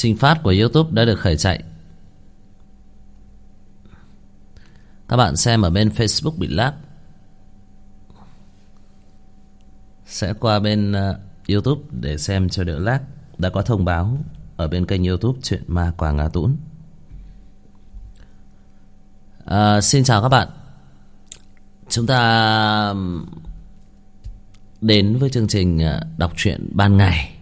Trình phát của YouTube đã được khởi chạy. Các bạn xem ở bên Facebook bị lag, sẽ qua bên YouTube để xem cho đỡ lag. Đã có thông báo ở bên kênh YouTube Chuyện Ma Quảng Ngã Tũng. Xin chào các bạn. Chúng ta đến với chương trình đọc truyện ban ngày.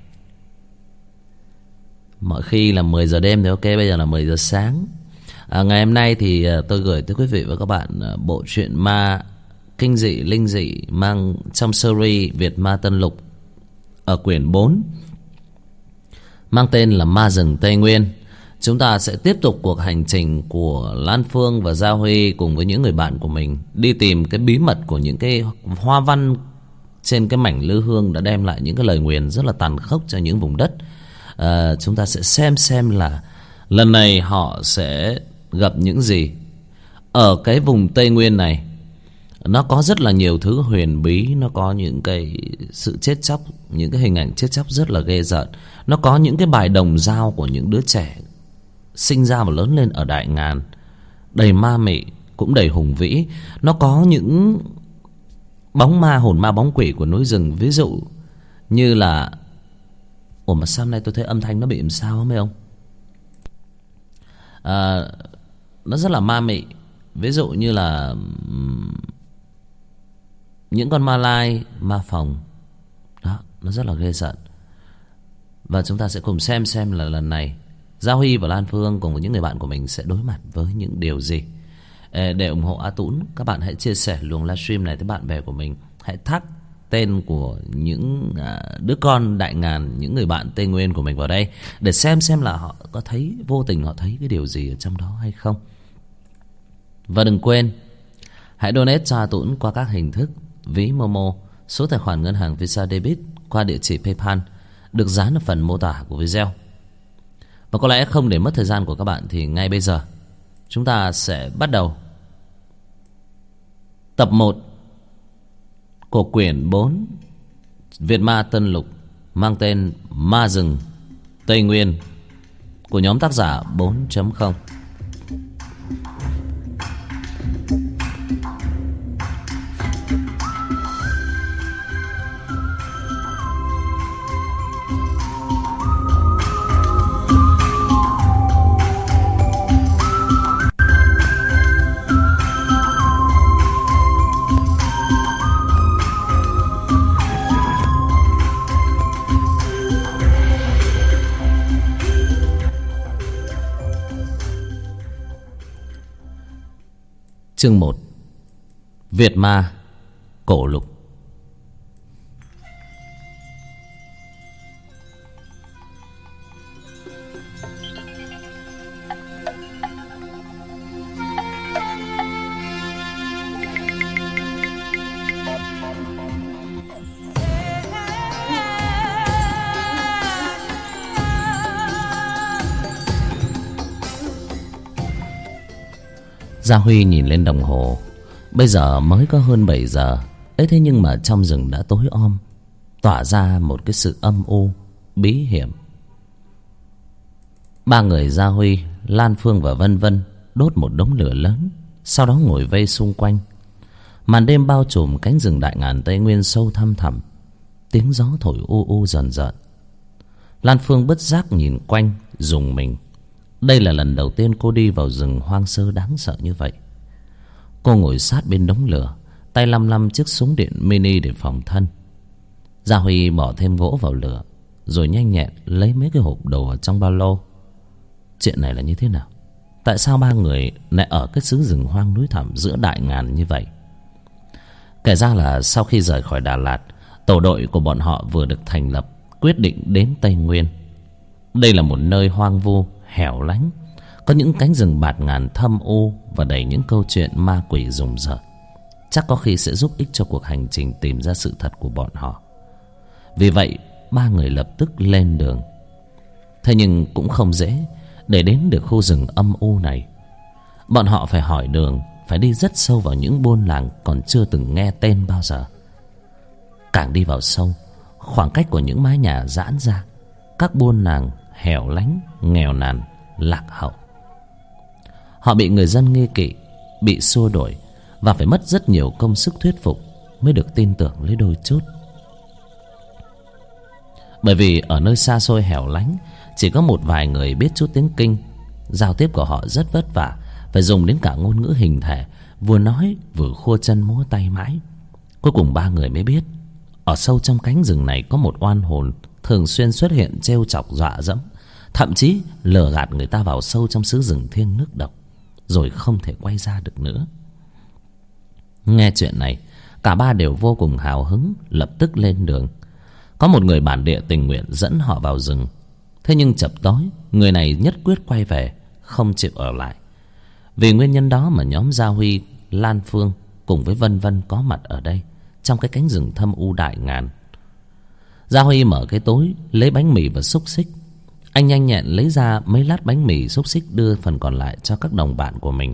Mọi khi là 10 giờ đêm thì ok, bây giờ là 10 giờ sáng. Ngày hôm nay thì tôi gửi tới quý vị và các bạn bộ truyện ma kinh dị, linh dị mang trong series Việt Ma Tân Lục ở quyển 4, mang tên là Ma Rừng Tây Nguyên. Chúng ta sẽ tiếp tục cuộc hành trình của Lan Phương và Gia Huy cùng với những người bạn của mình đi tìm cái bí mật của những cái hoa văn trên cái mảnh lư hương đã đem lại những cái lời nguyền rất là tàn khốc cho những vùng đất. Chúng ta sẽ xem là lần này họ sẽ gặp những gì. Ở cái vùng Tây Nguyên này, nó có rất là nhiều thứ huyền bí. Nó có những cái sự chết chóc, những cái hình ảnh chết chóc rất là ghê rợn. Nó có những cái bài đồng dao của những đứa trẻ sinh ra và lớn lên ở Đại Ngàn, đầy ma mị cũng đầy hùng vĩ. Nó có những bóng ma, hồn ma bóng quỷ của núi rừng. Ví dụ như là ủa mà sao nay tôi thấy âm thanh nó bị làm sao không mấy ông? Nó rất là ma mị. Ví dụ như là những con ma lai, ma phòng đó, nó rất là ghê rợn. Và chúng ta sẽ cùng xem là lần này Gia Huy và Lan Phương cùng với những người bạn của mình sẽ đối mặt với những điều gì. Để ủng hộ A Tũng, các bạn hãy chia sẻ luồng livestream này tới bạn bè của mình. Hãy tag tên của những đứa con Đại Ngàn, những người bạn Tây Nguyên của mình vào đây, để xem là họ có thấy, vô tình họ thấy cái điều gì ở trong đó hay không. Và đừng quên hãy donate cho A Tũng qua các hình thức ví Momo, số tài khoản ngân hàng Visa Debit qua địa chỉ PayPal được dán ở phần mô tả của video. Và có lẽ không để mất thời gian của các bạn thì ngay bây giờ chúng ta sẽ bắt đầu tập 1 của quyển 4 Việt Ma Tân Lục, mang tên Ma Rừng Tây Nguyên của nhóm tác giả 4.0. Chương 1: Việt Ma Cổ Lục. Gia Huy nhìn lên đồng hồ. Bây giờ mới có hơn 7 giờ ấy, thế nhưng mà trong rừng đã tối om, tỏa ra một cái sự âm u bí hiểm. Ba người Gia Huy, Lan Phương và Vân Vân đốt một đống lửa lớn, sau đó ngồi vây xung quanh. Màn đêm bao trùm cánh rừng Đại Ngàn Tây Nguyên sâu thăm thẳm, tiếng gió thổi u u dần dần. Lan Phương bất giác nhìn quanh, rùng mình. Đây là lần đầu tiên cô đi vào rừng hoang sơ đáng sợ như vậy. Cô ngồi sát bên đống lửa, tay lăm chiếc súng điện mini để phòng thân. Gia Huy bỏ thêm gỗ vào lửa, rồi nhanh nhẹn lấy mấy cái hộp đồ ở trong ba lô. Chuyện này là như thế nào? Tại sao ba người lại ở cái xứ rừng hoang núi thẳm giữa Đại Ngàn như vậy? Kể ra là sau khi rời khỏi Đà Lạt, tổ đội của bọn họ vừa được thành lập, quyết định đến Tây Nguyên. Đây là một nơi hoang vu, hẻo lánh, có những cánh rừng bạt ngàn thâm u và đầy những câu chuyện ma quỷ rùng rợn. Chắc có khi sẽ giúp ích cho cuộc hành trình tìm ra sự thật của bọn họ. Vì vậy ba người lập tức lên đường. Thế nhưng cũng không dễ để đến được khu rừng âm u này. Bọn họ phải hỏi đường, phải đi rất sâu vào những buôn làng còn chưa từng nghe tên bao giờ. Càng đi vào sâu, khoảng cách của những mái nhà giãn ra, các buôn làng hẻo lánh, nghèo nàn, lạc hậu. Họ bị người dân nghi kỵ, bị xua đuổi và phải mất rất nhiều công sức thuyết phục mới được tin tưởng lấy đôi chút. Bởi vì ở nơi xa xôi hẻo lánh chỉ có một vài người biết chút tiếng Kinh. Giao tiếp của họ rất vất vả, phải dùng đến cả ngôn ngữ hình thể, vừa nói vừa khua chân múa tay mãi. Cuối cùng ba người mới biết ở sâu trong cánh rừng này có một oan hồn thường xuyên xuất hiện trêu chọc dọa dẫm, thậm chí lừa gạt người ta vào sâu trong xứ rừng thiêng nước độc, rồi không thể quay ra được nữa. Nghe chuyện này, cả ba đều vô cùng hào hứng, lập tức lên đường. Có một người bản địa tình nguyện dẫn họ vào rừng. Thế nhưng chập tối, người này nhất quyết quay về, không chịu ở lại. Vì nguyên nhân đó mà nhóm Gia Huy, Lan Phương cùng với Vân Vân có mặt ở đây, trong cái cánh rừng thâm u đại ngàn. Gia Huy mở cái túi, lấy bánh mì và xúc xích. Anh nhanh nhẹn lấy ra mấy lát bánh mì xúc xích, đưa phần còn lại cho các đồng bạn của mình.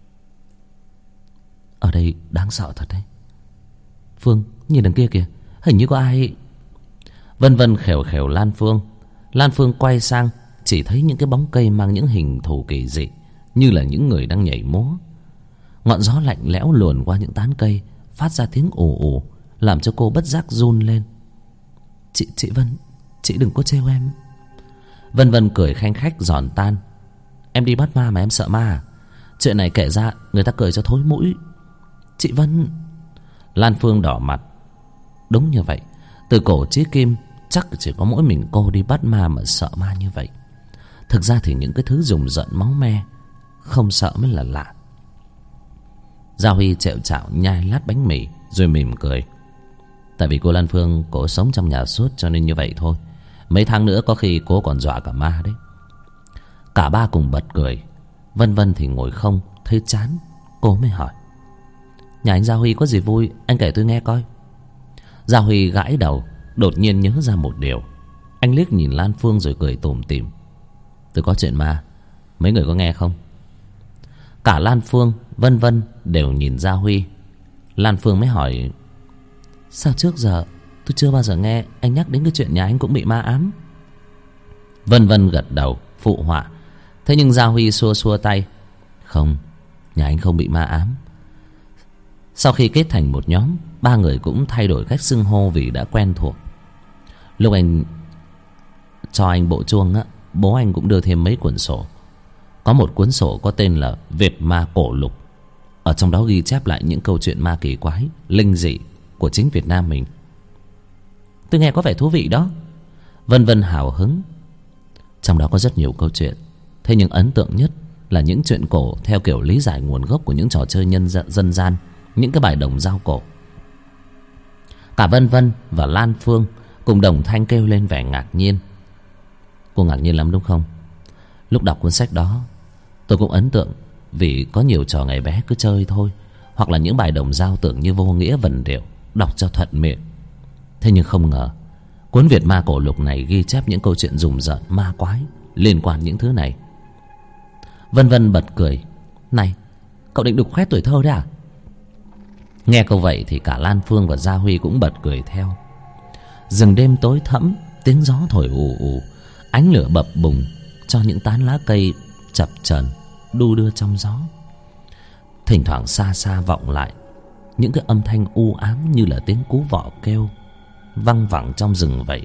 Ở đây đáng sợ thật đấy. Phương, nhìn đằng kia kìa, hình như có ai. Vân Vân khều khều Lan Phương. Lan Phương quay sang, chỉ thấy những cái bóng cây mang những hình thù kỳ dị, như là những người đang nhảy múa. Ngọn gió lạnh lẽo luồn qua những tán cây, phát ra tiếng ù ù, làm cho cô bất giác run lên. Chị Vân, chị đừng có trêu em. Vân Vân cười khanh khách giòn tan. Em đi bắt ma mà em sợ ma à? Chuyện này kể ra người ta cười cho thối mũi. Chị Vân. Lan Phương đỏ mặt. Đúng như vậy, từ cổ chí kim chắc chỉ có mỗi mình cô đi bắt ma mà sợ ma như vậy. Thực ra thì những cái thứ rùng rợn máu me không sợ mới là lạ. Gia Huy trẹo trạo nhai lát bánh mì rồi mỉm cười. Tại vì cô Lan Phương cô sống trong nhà suốt cho nên như vậy thôi. Mấy tháng nữa có khi cô còn dọa cả ma đấy. Cả ba cùng bật cười. Vân Vân thì ngồi không, thấy chán. Cô mới hỏi: Nhà anh Gia Huy có gì vui, anh kể tôi nghe coi. Gia Huy gãi đầu, đột nhiên nhớ ra một điều. Anh liếc nhìn Lan Phương rồi cười tủm tỉm: Tôi có chuyện ma, mấy người có nghe không? Cả Lan Phương, Vân Vân đều nhìn Gia Huy. Lan Phương mới hỏi: Sao trước giờ tôi chưa bao giờ nghe anh nhắc đến cái chuyện nhà anh cũng bị ma ám? Vân Vân gật đầu phụ họa. Thế nhưng Gia Huy xua xua tay: Không, nhà anh không bị ma ám. Sau khi kết thành một nhóm, ba người cũng thay đổi cách xưng hô vì đã quen thuộc. Lúc anh cho anh bộ chuông á, bố anh cũng đưa thêm mấy cuốn sổ. Có một cuốn sổ có tên là Việt Ma Cổ Lục. Ở trong đó ghi chép lại những câu chuyện ma kỳ quái, linh dị của chính Việt Nam mình. Tôi nghe có vẻ thú vị đó. Vân Vân hào hứng. Trong đó có rất nhiều câu chuyện. Thế nhưng ấn tượng nhất là những chuyện cổ theo kiểu lý giải nguồn gốc của những trò chơi dân gian, những cái bài đồng dao cổ. Cả Vân Vân và Lan Phương cùng đồng thanh kêu lên vẻ ngạc nhiên. Cô ngạc nhiên lắm đúng không? Lúc đọc cuốn sách đó tôi cũng ấn tượng, vì có nhiều trò ngày bé cứ chơi thôi, hoặc là những bài đồng dao tưởng như vô nghĩa vần điệu, đọc cho thuận miệng. Thế nhưng không ngờ cuốn Việt Ma Cổ Lục này ghi chép những câu chuyện rùng rợn ma quái liên quan những thứ này. Vân Vân bật cười: Này, cậu định đục khoét tuổi thơ đấy à? Nghe câu vậy thì cả Lan Phương và Gia Huy cũng bật cười theo. Rừng đêm tối thẫm, tiếng gió thổi ù ù, ánh lửa bập bùng cho những tán lá cây chập chờn đu đưa trong gió. Thỉnh thoảng xa xa vọng lại những cái âm thanh u ám như là tiếng cú vọ kêu văng vẳng trong rừng vậy.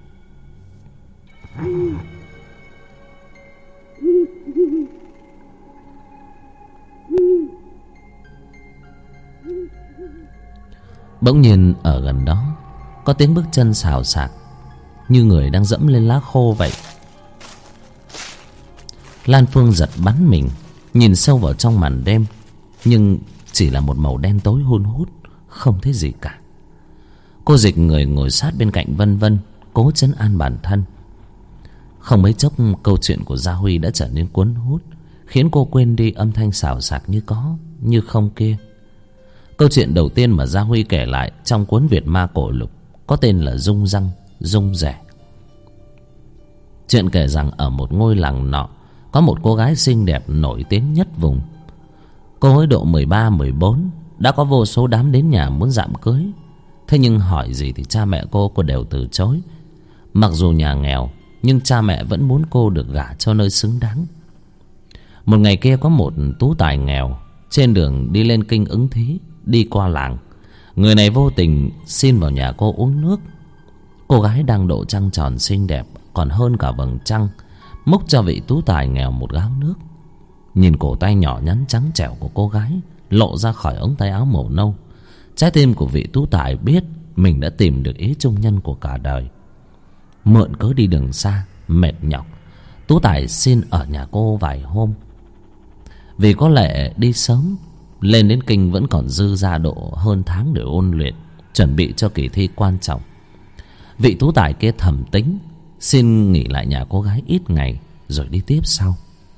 Bỗng nhiên ở gần đó có tiếng bước chân xào xạc, như người đang dẫm lên lá khô vậy. Lan Phương giật bắn mình, nhìn sâu vào trong màn đêm, nhưng chỉ là một màu đen tối hun hút, không thấy gì cả. Cô dịch người ngồi sát bên cạnh Vân Vân, cố trấn an bản thân. Không mấy chốc câu chuyện của Gia Huy đã trở nên cuốn hút, khiến cô quên đi âm thanh xào xạc như có như không kia. Câu chuyện đầu tiên mà Gia Huy kể lại trong cuốn Việt Ma Cổ Lục có tên là Rung Răng Rung Rẻ. Chuyện kể rằng ở một ngôi làng nọ có một cô gái xinh đẹp nổi tiếng nhất vùng. Cô ấy độ 13-14, đã có vô số đám đến nhà muốn dạm cưới. Thế nhưng hỏi gì thì cha mẹ cô đều từ chối. Mặc dù nhà nghèo nhưng cha mẹ vẫn muốn cô được gả cho nơi xứng đáng. Một ngày kia có một tú tài nghèo trên đường đi lên kinh ứng thí, đi qua làng. Người này vô tình xin vào nhà cô uống nước. Cô gái đang độ trăng tròn xinh đẹp còn hơn cả vầng trăng, múc cho vị tú tài nghèo một gáo nước. Nhìn cổ tay nhỏ nhắn trắng trẻo của cô gái lộ ra khỏi ống tay áo màu nâu, trái tim của vị tú tài biết mình đã tìm được ý chung nhân của cả đời. Mượn cớ đi đường xa mệt nhọc, tú tài xin ở nhà cô vài hôm. Vì có lẽ đi sớm, lên đến kinh vẫn còn dư ra độ hơn tháng để ôn luyện, chuẩn bị cho kỳ thi quan trọng. Vị tú tài kia thầm tính xin nghỉ lại nhà cô gái ít ngày rồi đi tiếp sau.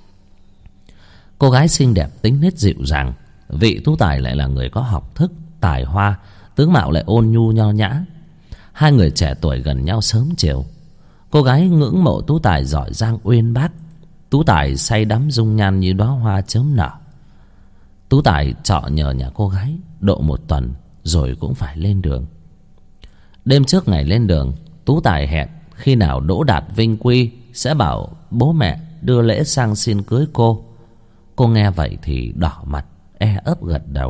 Cô gái xinh đẹp tính nết dịu dàng, vị tú tài lại là người có học thức, tài hoa, tướng mạo lại ôn nhu nho nhã. Hai người trẻ tuổi gần nhau sớm chiều. Cô gái ngưỡng mộ tú tài giỏi giang uyên bác, tú tài say đắm dung nhan như đóa hoa chớm nở. Tú tài trọ nhờ nhà cô gái độ một tuần rồi cũng phải lên đường. Đêm trước ngày lên đường, tú tài hẹn khi nào đỗ đạt vinh quy sẽ bảo bố mẹ đưa lễ sang xin cưới cô. Cô nghe vậy thì đỏ mặt e ấp gật đầu.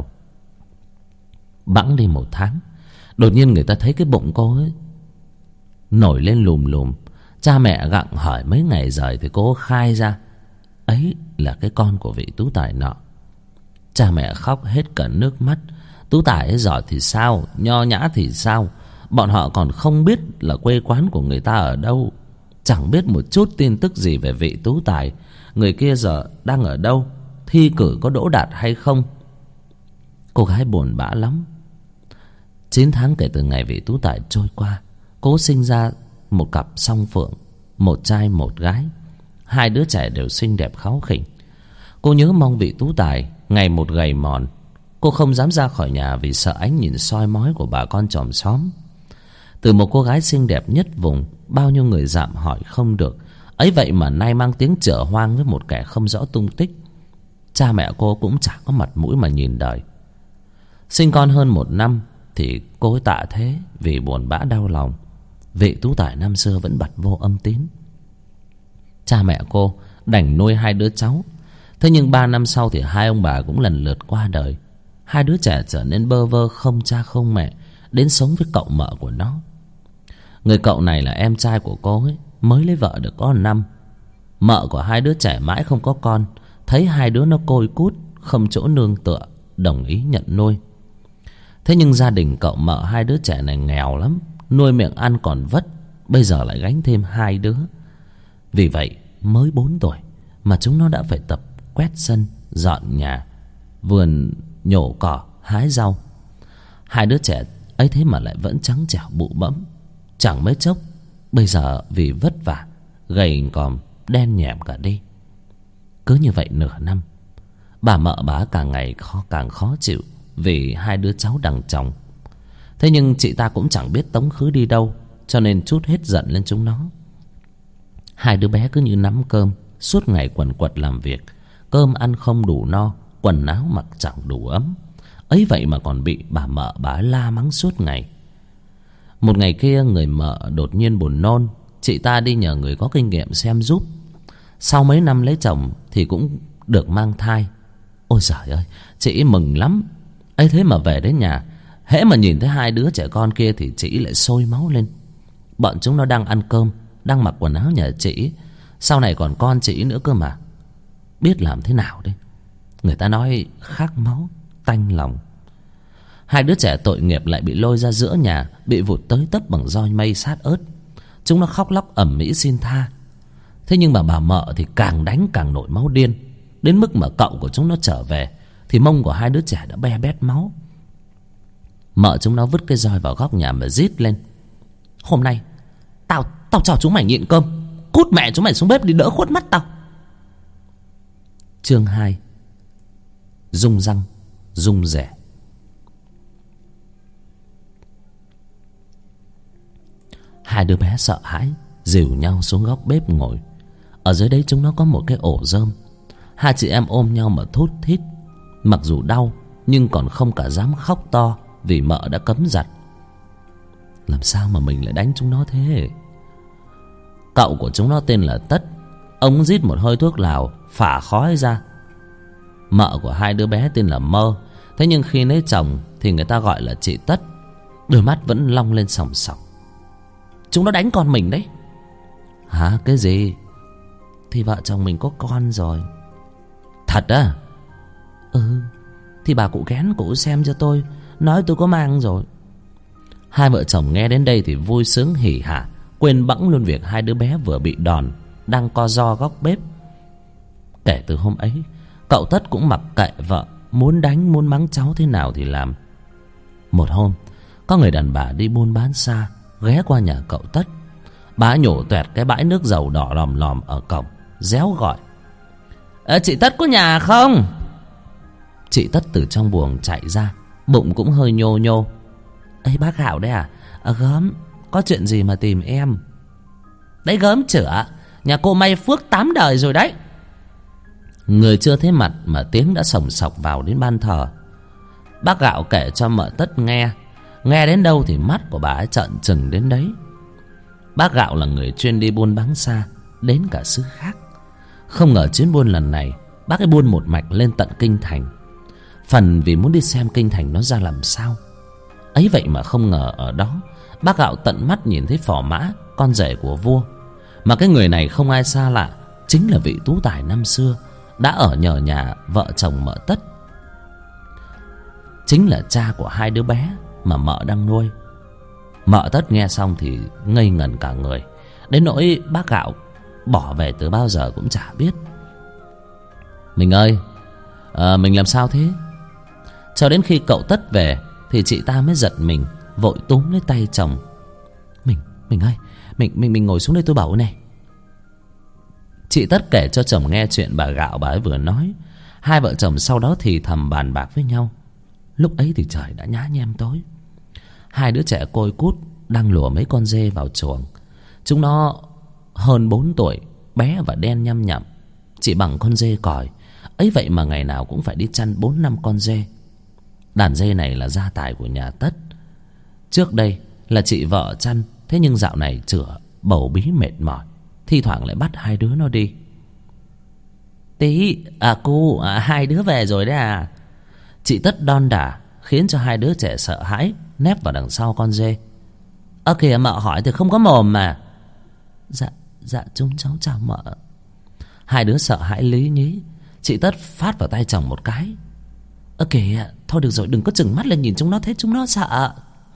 Bẵng đi một tháng, đột nhiên người ta thấy cái bụng cô ấy nổi lên lùm lùm. Cha mẹ gặng hỏi mấy ngày rồi thì cô khai ra ấy là cái con của vị tú tài nọ. Cha mẹ khóc hết cả nước mắt. Tú tài ấy giỏi thì sao, nho nhã thì sao, bọn họ còn không biết là quê quán của người ta ở đâu, chẳng biết một chút tin tức gì về vị tú tài. Người kia giờ đang ở đâu, thi cử có đỗ đạt hay không. Cô gái buồn bã lắm. 9 tháng kể từ ngày vị tú tài trôi qua, cô sinh ra một cặp song phượng, một trai một gái. Hai đứa trẻ đều xinh đẹp kháu khỉnh. Cô nhớ mong vị tú tài ngày một gầy mòn. Cô không dám ra khỏi nhà vì sợ ánh nhìn soi mói của bà con chòm xóm. Từ một cô gái xinh đẹp nhất vùng, bao nhiêu người dạm hỏi không được, ấy vậy mà nay mang tiếng chợ hoang với một kẻ không rõ tung tích. Cha mẹ cô cũng chả có mặt mũi mà nhìn đời. Sinh con hơn 1 năm thì cô ấy tạ thế vì buồn bã đau lòng. Vị tú tài năm xưa vẫn bặt vô âm tín. Cha mẹ cô đành nuôi 2 đứa cháu. Thế nhưng 3 năm sau thì 2 ông bà cũng lần lượt qua đời. 2 đứa trẻ trở nên bơ vơ không cha không mẹ, đến sống với cậu mợ của nó. Người cậu này là em trai của cô ấy, mới lấy vợ được có 1 năm. Mợ của 2 đứa trẻ mãi không có con, thấy 2 đứa nó côi cút không chỗ nương tựa, đồng ý nhận nuôi. Thế nhưng gia đình cậu mợ 2 đứa trẻ này nghèo lắm, nuôi miệng ăn còn vất, bây giờ lại gánh thêm 2 đứa. Vì vậy mới 4 tuổi mà chúng nó đã phải tập quét sân, dọn nhà, vườn nhổ cỏ, hái rau. 2 đứa trẻ ấy thế mà lại vẫn trắng trẻo bụ bẫm. Chẳng mấy chốc bây giờ vì vất vả, gầy còm, đen nhẻm cả đi. Cứ như vậy nửa năm, bà mợ bà càng ngày càng khó chịu vì 2 đứa cháu đằng chồng. Thế nhưng chị ta cũng chẳng biết tống khứ đi đâu, cho nên trút hết giận lên chúng nó. 2 đứa bé cứ như nắm cơm, suốt ngày quần quật làm việc, cơm ăn không đủ no, quần áo mặc chẳng đủ ấm. Ấy vậy mà còn bị bà mợ bà la mắng suốt ngày. Một ngày kia người mợ đột nhiên buồn nôn. Chị ta đi nhờ người có kinh nghiệm xem giúp. Sau mấy năm lấy chồng thì cũng được mang thai. Ôi giời ơi, chị mừng lắm. Ấy thế mà về đến nhà, hễ mà nhìn thấy 2 đứa trẻ con kia thì chị lại sôi máu lên. Bọn chúng nó đang ăn cơm, đang mặc quần áo nhà chị, sau này còn con chị nữa cơ mà. Biết làm thế nào đây? Người ta nói khát máu tanh lòng. 2 đứa trẻ tội nghiệp lại bị lôi ra giữa nhà, bị vụt tới tấp bằng roi mây sát ớt. Chúng nó khóc lóc ầm ĩ xin tha. Thế nhưng mà bà mợ thì càng đánh càng nổi máu điên, đến mức mà cậu của chúng nó trở về thì mông của 2 đứa trẻ đã be bét máu. Mợ chúng nó vứt cái roi vào góc nhà mà rít lên: Hôm nay Tao cho chúng mày nhịn cơm, cút mẹ chúng mày xuống bếp đi đỡ khuất mắt tao. Chương 2: Rung răng rung rẻ. Hai đứa bé sợ hãi dìu nhau xuống góc bếp ngồi. Ở dưới đấy chúng nó có một cái ổ rơm. 2 chị em ôm nhau mà thút thít. Mặc dù đau nhưng còn không cả dám khóc to vì mợ đã cấm giặt. Làm sao mà mình lại đánh chúng nó thế? Cậu của chúng nó tên là Tất. Ông rít một hơi thuốc lào, phả khói ra. Mợ của hai đứa bé tên là Mơ. Thế nhưng khi lấy chồng thì người ta gọi là chị Tất. Đôi mắt vẫn long lên sòng sòng. Chúng nó đánh con mình đấy. Hả? Cái gì? Thì vợ chồng mình có con rồi. Thật á? Ừ. Thì bà cụ ghén cụ xem cho tôi, nói tôi có mang rồi. Hai vợ chồng nghe đến đây thì vui sướng hỉ hả, quên bẵng luôn việc hai đứa bé vừa bị đòn, đang co ro góc bếp. Kể từ hôm ấy, cậu Tất cũng mặc kệ vợ, muốn đánh muốn mắng cháu thế nào thì làm. Một hôm, có người đàn bà đi buôn bán xa ghé qua nhà cậu Tất. Bà nhổ toẹt cái bãi nước dầu đỏ lòm lòm ở cổng, réo gọi: Chị Tất có nhà không? Chị Tất từ trong buồng chạy ra, bụng cũng hơi nhô nhô. Ê, bác Hạo đấy à? Gớm, có chuyện gì mà tìm em? Đấy gớm chửa, nhà cô may phước 8 đời rồi đấy. Người chưa thấy mặt mà tiếng đã sồng sọc vào đến ban thờ. Bác Gạo kể cho mợ Tất nghe. Nghe đến đâu thì mắt của bà ấy trợn trừng đến đấy. Bác Gạo là người chuyên đi buôn bán xa, đến cả xứ khác. Không ngờ chuyến buôn lần này bác ấy buôn một mạch lên tận kinh thành. Phần vì muốn đi xem kinh thành nó ra làm sao. Ấy vậy mà không ngờ ở đó bác Gạo tận mắt nhìn thấy Phò Mã, con rể của vua. Mà cái người này không ai xa lạ, chính là vị tú tài năm xưa đã ở nhờ nhà vợ chồng mợ Tất. Chính là cha của hai đứa bé mà mợ đang nuôi. Mợ Tất nghe xong thì ngây ngẩn cả người, đến nỗi bác Gạo bỏ về từ bao giờ cũng chả biết. Mình ơi, mình làm sao thế? Cho đến khi cậu Tất về thì chị ta mới giật mình, vội túm lấy tay chồng. Mình ơi, mình ngồi xuống đây tôi bảo này. Chị Tất kể cho chồng nghe chuyện bà Gạo bà ấy vừa nói. Hai vợ chồng sau đó thì thầm bàn bạc với nhau. Lúc ấy thì trời đã nhá nhem tối. Hai đứa trẻ côi cút đang lùa mấy con dê vào chuồng. Chúng nó hơn 4 tuổi, bé và đen nhăm nhặm, chỉ bằng con dê còi. Ấy vậy mà ngày nào cũng phải đi chăn 4-5 con dê. Đàn dê này là gia tài của nhà Tất. Trước đây là chị vợ chăn, thế nhưng dạo này chửa bầu bí mệt mỏi, thi thoảng lại bắt hai đứa nó đi. Tí, cô, hai đứa về rồi đấy à? Chị Tất đon đả khiến cho hai đứa trẻ sợ hãi, nép vào đằng sau con dê. Kìa, mợ hỏi thì không có mồm mà. Dạ chúng cháu chào mợ. Hai đứa sợ hãi lý nhí. Chị Tất phát vào tay chồng một cái. Kìa, thôi được rồi, đừng có chừng mắt lên nhìn chúng nó, thế chúng nó sợ.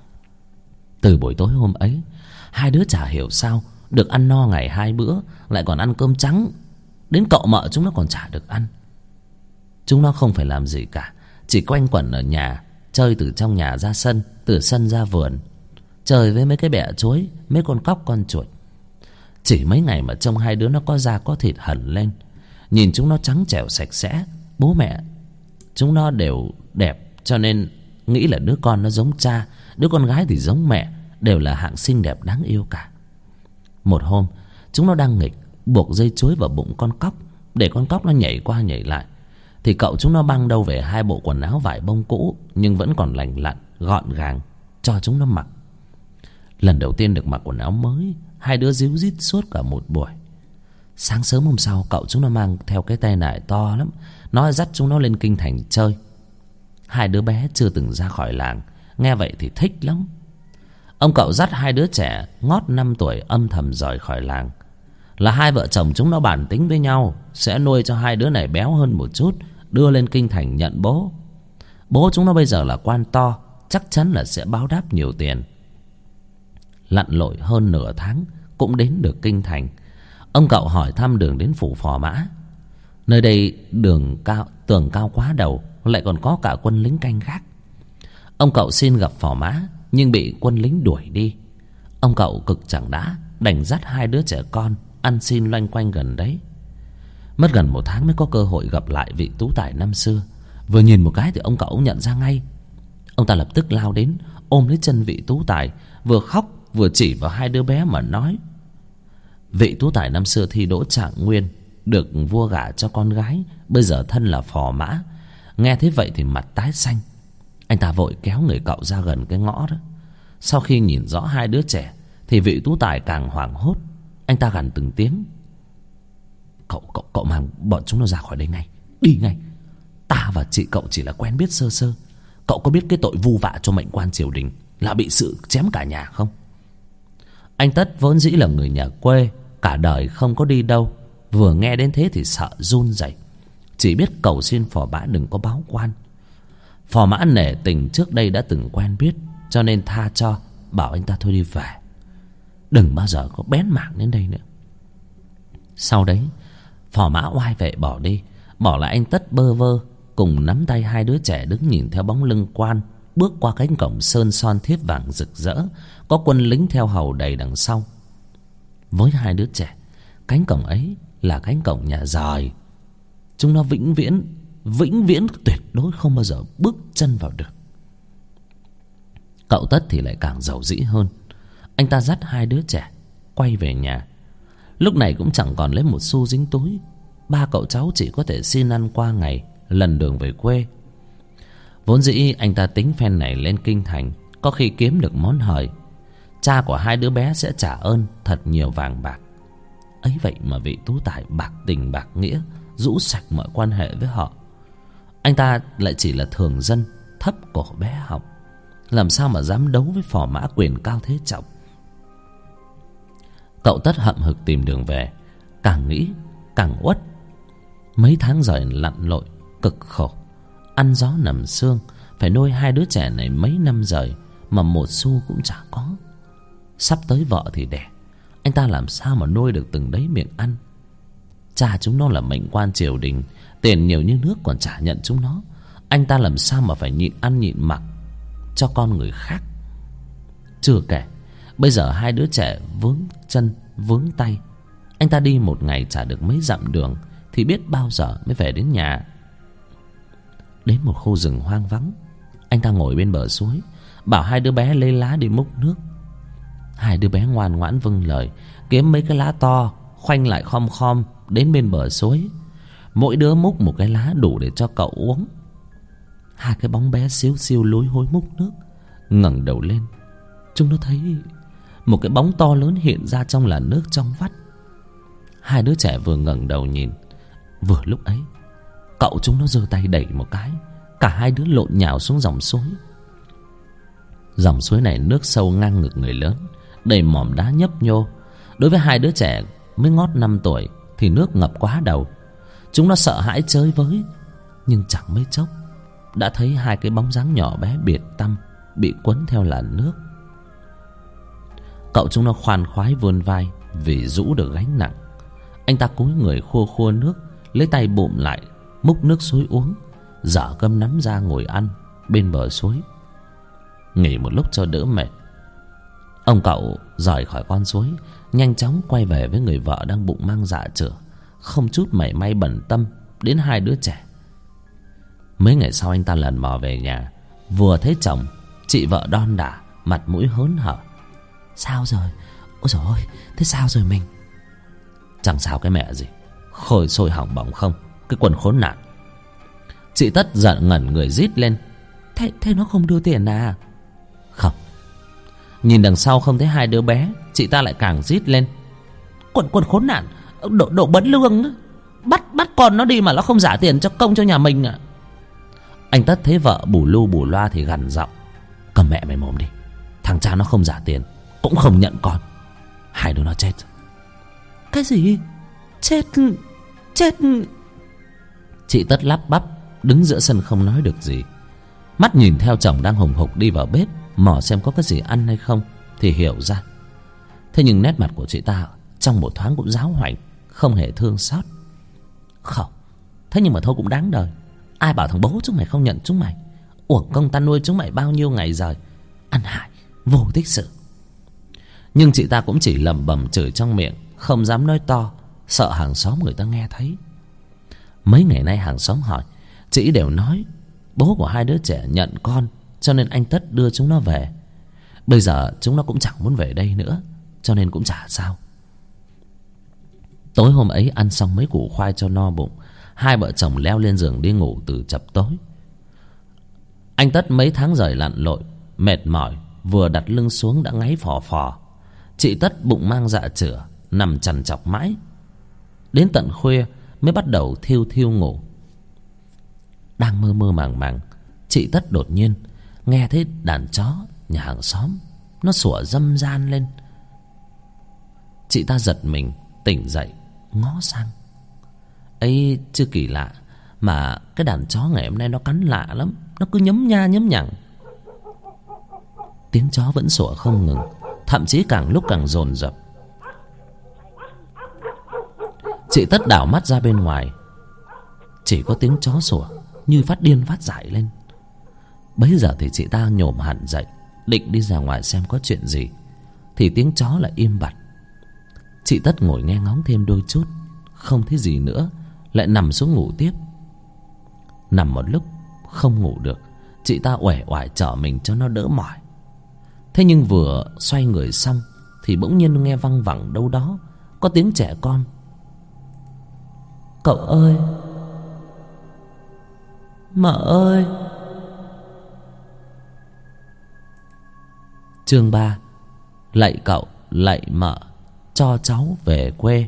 Từ buổi tối hôm ấy, hai đứa chả hiểu sao được ăn no ngày 2 bữa, lại còn ăn cơm trắng. Đến cậu mợ chúng nó còn chả được ăn. Chúng nó không phải làm gì cả, chỉ quanh quẩn ở nhà, chơi từ trong nhà ra sân, từ sân ra vườn, chơi với mấy cái bẹ chuối, mấy con cóc con chuột. Chỉ mấy ngày mà trông hai đứa nó có da có thịt hẳn lên. Nhìn chúng nó trắng trẻo sạch sẽ. Bố mẹ chúng nó đều đẹp, cho nên nghĩ là đứa con nó giống cha, đứa con gái thì giống mẹ, đều là hạng xinh đẹp đáng yêu cả. Một hôm, chúng nó đang nghịch buộc dây chuối vào bụng con cóc, để con cóc nó nhảy qua nhảy lại, thì cậu chúng nó băng đâu về 2 bộ quần áo vải bông cũ nhưng vẫn còn lành lặn, gọn gàng, cho chúng nó mặc. Lần đầu tiên được mặc quần áo mới, hai đứa ríu rít suốt cả một buổi. Sáng sớm hôm sau, cậu chúng nó mang theo cái tay nải to lắm, nó dắt chúng nó lên kinh thành chơi. Hai đứa bé chưa từng ra khỏi làng, nghe vậy thì thích lắm. Ông cậu dắt hai đứa trẻ ngót 5 tuổi âm thầm rời khỏi làng. Là hai vợ chồng chúng nó bàn tính với nhau sẽ nuôi cho hai đứa này béo hơn một chút, đưa lên kinh thành nhận bố. Bố chúng nó bây giờ là quan to, chắc chắn là sẽ báo đáp nhiều tiền. Lặn lội hơn nửa tháng cũng đến được kinh thành. Ông cậu hỏi thăm đường đến phủ Phò Mã. Nơi đây tường cao quá đầu, lại còn có cả quân lính canh gác. Ông cậu xin gặp Phò Mã nhưng bị quân lính đuổi đi. Ông cậu cực chẳng đã, đành dắt hai đứa trẻ con ăn xin loanh quanh gần đấy. Mất gần 1 tháng mới có cơ hội gặp lại vị tú tài năm xưa. Vừa nhìn một cái thì ông cậu nhận ra ngay. Ông ta lập tức lao đến ôm lấy chân vị tú tài, vừa khóc vừa chỉ vào hai đứa bé mà nói: Vị tú tài năm xưa thi đỗ trạng nguyên, được vua gả cho con gái, bây giờ thân là Phò Mã. Nghe thế vậy thì mặt tái xanh. Anh ta vội kéo người cậu ra gần cái ngõ đó. Sau khi nhìn rõ hai đứa trẻ thì vị tú tài càng hoảng hốt. Anh ta gằn từng tiếng: Cậu mang bọn chúng nó ra khỏi đây ngay. Đi ngay. Ta và chị cậu chỉ là quen biết sơ sơ. Cậu có biết cái tội vu vạ cho mệnh quan triều đình là bị sự chém cả nhà không? Anh Tất vốn dĩ là người nhà quê, cả đời không có đi đâu, vừa nghe đến thế thì sợ run rẩy, chỉ biết cầu xin phò mã đừng có báo quan. Phò mã nể tình trước đây đã từng quen biết, cho nên tha cho, bảo anh ta thôi đi về, đừng bao giờ có bén mảng đến đây nữa. Sau đấy phò mã oai vệ bỏ đi, bỏ lại anh Tất bơ vơ cùng nắm tay hai đứa trẻ đứng nhìn theo bóng lưng quan bước qua cánh cổng sơn son thiếp vàng rực rỡ, có quân lính theo hầu đầy đằng sau. Với hai đứa trẻ, cánh cổng ấy là cánh cổng nhà giời. Chúng nó vĩnh viễn tuyệt đối không bao giờ bước chân vào được. Cậu Tất thì lại càng giàu dĩ hơn. Anh ta dắt hai đứa trẻ quay về nhà. Lúc này cũng chẳng còn lấy một xu dính túi. Ba cậu cháu chỉ có thể xin ăn qua ngày, lần đường về quê. Vốn dĩ anh ta tính phen này lên kinh thành, có khi kiếm được món hời, cha của hai đứa bé sẽ trả ơn thật nhiều vàng bạc. Ấy vậy mà vị tú tài bạc tình bạc nghĩa, rũ sạch mọi quan hệ với họ. Anh ta lại chỉ là thường dân, thấp cổ bé họng, làm sao mà dám đấu với phò mã quyền cao thế trọng. Cậu Tất hậm hực tìm đường về, càng nghĩ càng uất. Mấy tháng rồi lặn lội cực khổ, ăn gió nằm sương, phải nuôi hai đứa trẻ này mấy năm rồi mà một xu cũng chả có. Sắp tới vợ thì đẻ, anh ta làm sao mà nuôi được từng đấy miệng ăn. Cha chúng nó là mệnh quan triều đình, tiền nhiều như nước còn chả nhận chúng nó. Anh ta làm sao mà phải nhịn ăn nhịn mặc cho con người khác. Chưa kể bây giờ hai đứa trẻ vướng chân vướng tay, anh ta đi một ngày chả được mấy dặm đường thì biết bao giờ mới về đến nhà. Đến một khu rừng hoang vắng, anh ta ngồi bên bờ suối, bảo hai đứa bé lấy lá đi múc nước. Hai đứa bé ngoan ngoãn vâng lời, kiếm mấy cái lá to khoanh lại khom khom đến bên bờ suối. Mỗi đứa múc một cái lá đủ để cho cậu uống. Hai cái bóng bé xíu xiu lúi húi múc nước, ngẩng đầu lên, chúng nó thấy một cái bóng to lớn hiện ra trong làn nước trong vắt. Hai đứa trẻ vừa ngẩng đầu nhìn, vừa lúc ấy cậu chúng nó giơ tay đẩy một cái, cả hai đứa lộn nhào xuống dòng suối. Dòng suối này nước sâu ngang ngực người lớn, đầy mỏm đá nhấp nhô. Đối với hai đứa trẻ mới ngót 5 tuổi thì nước ngập quá đầu. Chúng nó sợ hãi chới với, nhưng chẳng mấy chốc đã thấy hai cái bóng dáng nhỏ bé biệt tăm bị quấn theo làn nước. Cậu chúng nó khoan khoái vươn vai vì rũ được gánh nặng. Anh ta cúi người khua khua nước, lấy tay bụm lại múc nước suối uống, dở cơm nắm ra ngồi ăn bên bờ suối. Nghỉ một lúc cho đỡ mệt, ông cậu rời khỏi con suối, nhanh chóng quay về với người vợ đang bụng mang dạ chửa, không chút mảy may bận tâm đến hai đứa trẻ. Mấy ngày sau anh ta lần mò về nhà, vừa thấy chồng chị vợ đon đả, mặt mũi hớn hở. Sao rồi? Ôi dồi ôi, thế sao rồi mình? Chẳng sao cái mẹ gì, khôi sôi hỏng bỏng không, cái quần khốn nạn. Chị Tất giận ngẩn người rít lên. Thế nó không đưa tiền à? Không. Nhìn đằng sau không thấy hai đứa bé, chị ta lại càng rít lên. Quần khốn nạn, độ bấn lương, bắt con nó đi mà nó không trả tiền cho công cho nhà mình à? Anh Tất thấy vợ bù lu bù loa thì gằn giọng. Cầm mẹ mày mồm đi, thằng cha nó không trả tiền cũng không nhận con, hai đứa nó chết. Cái gì? Chết? Chị Tất lắp bắp đứng giữa sân không nói được gì, mắt nhìn theo chồng đang hùng hục đi vào bếp mò xem có cái gì ăn hay không thì hiểu ra. Thế nhưng nét mặt của chị ta trong một thoáng cũng giáo hoành, không hề thương xót. Không, thế nhưng mà thôi cũng đáng đời. Ai bảo thằng bố chúng mày không nhận chúng mày, uổng công ta nuôi chúng mày bao nhiêu ngày rồi, ăn hại vô tích sự. Nhưng chị ta cũng chỉ lẩm bẩm chửi trong miệng, không dám nói to, sợ hàng xóm người ta nghe thấy. Mấy ngày nay hàng xóm hỏi, chị đều nói bố của hai đứa trẻ nhận con, cho nên anh Tất đưa chúng nó về. Bây giờ chúng nó cũng chẳng muốn về đây nữa, cho nên cũng chả sao. Tối hôm ấy ăn xong mấy củ khoai cho no bụng, hai vợ chồng leo lên giường đi ngủ từ chập tối. Anh Tất mấy tháng rời lặn lội, mệt mỏi, vừa đặt lưng xuống đã ngáy phò phò. Chị Tất bụng mang dạ chửa, nằm trằn trọc mãi. Đến tận khuya mới bắt đầu thiêu thiêu ngủ. Đang mơ mơ màng màng, chị Tất đột nhiên nghe thấy đàn chó nhà hàng xóm nó sủa râm ran lên. Chị ta giật mình tỉnh dậy ngó sang. Ấy chứ kỳ lạ, mà cái đàn chó ngày hôm nay nó cắn lạ lắm. Nó cứ nhấm nha nhấm nhằng. Tiếng chó vẫn sủa không ngừng, thậm chí càng lúc càng dồn dập. Chị Tất đảo mắt ra bên ngoài, chỉ có tiếng chó sủa như phát điên phát dại lên. Bấy giờ thì chị ta nhổm hẳn dậy, định đi ra ngoài xem có chuyện gì, thì tiếng chó lại im bặt. Chị Tất ngồi nghe ngóng thêm đôi chút, không thấy gì nữa, lại nằm xuống ngủ tiếp. Nằm một lúc không ngủ được, chị ta uể oải trở mình cho nó đỡ mỏi. Thế nhưng vừa xoay người xong thì bỗng nhiên nghe văng vẳng đâu đó có tiếng trẻ con. Cậu ơi, mợ ơi. Chương 3. Lạy cậu lạy mợ, cho cháu về quê.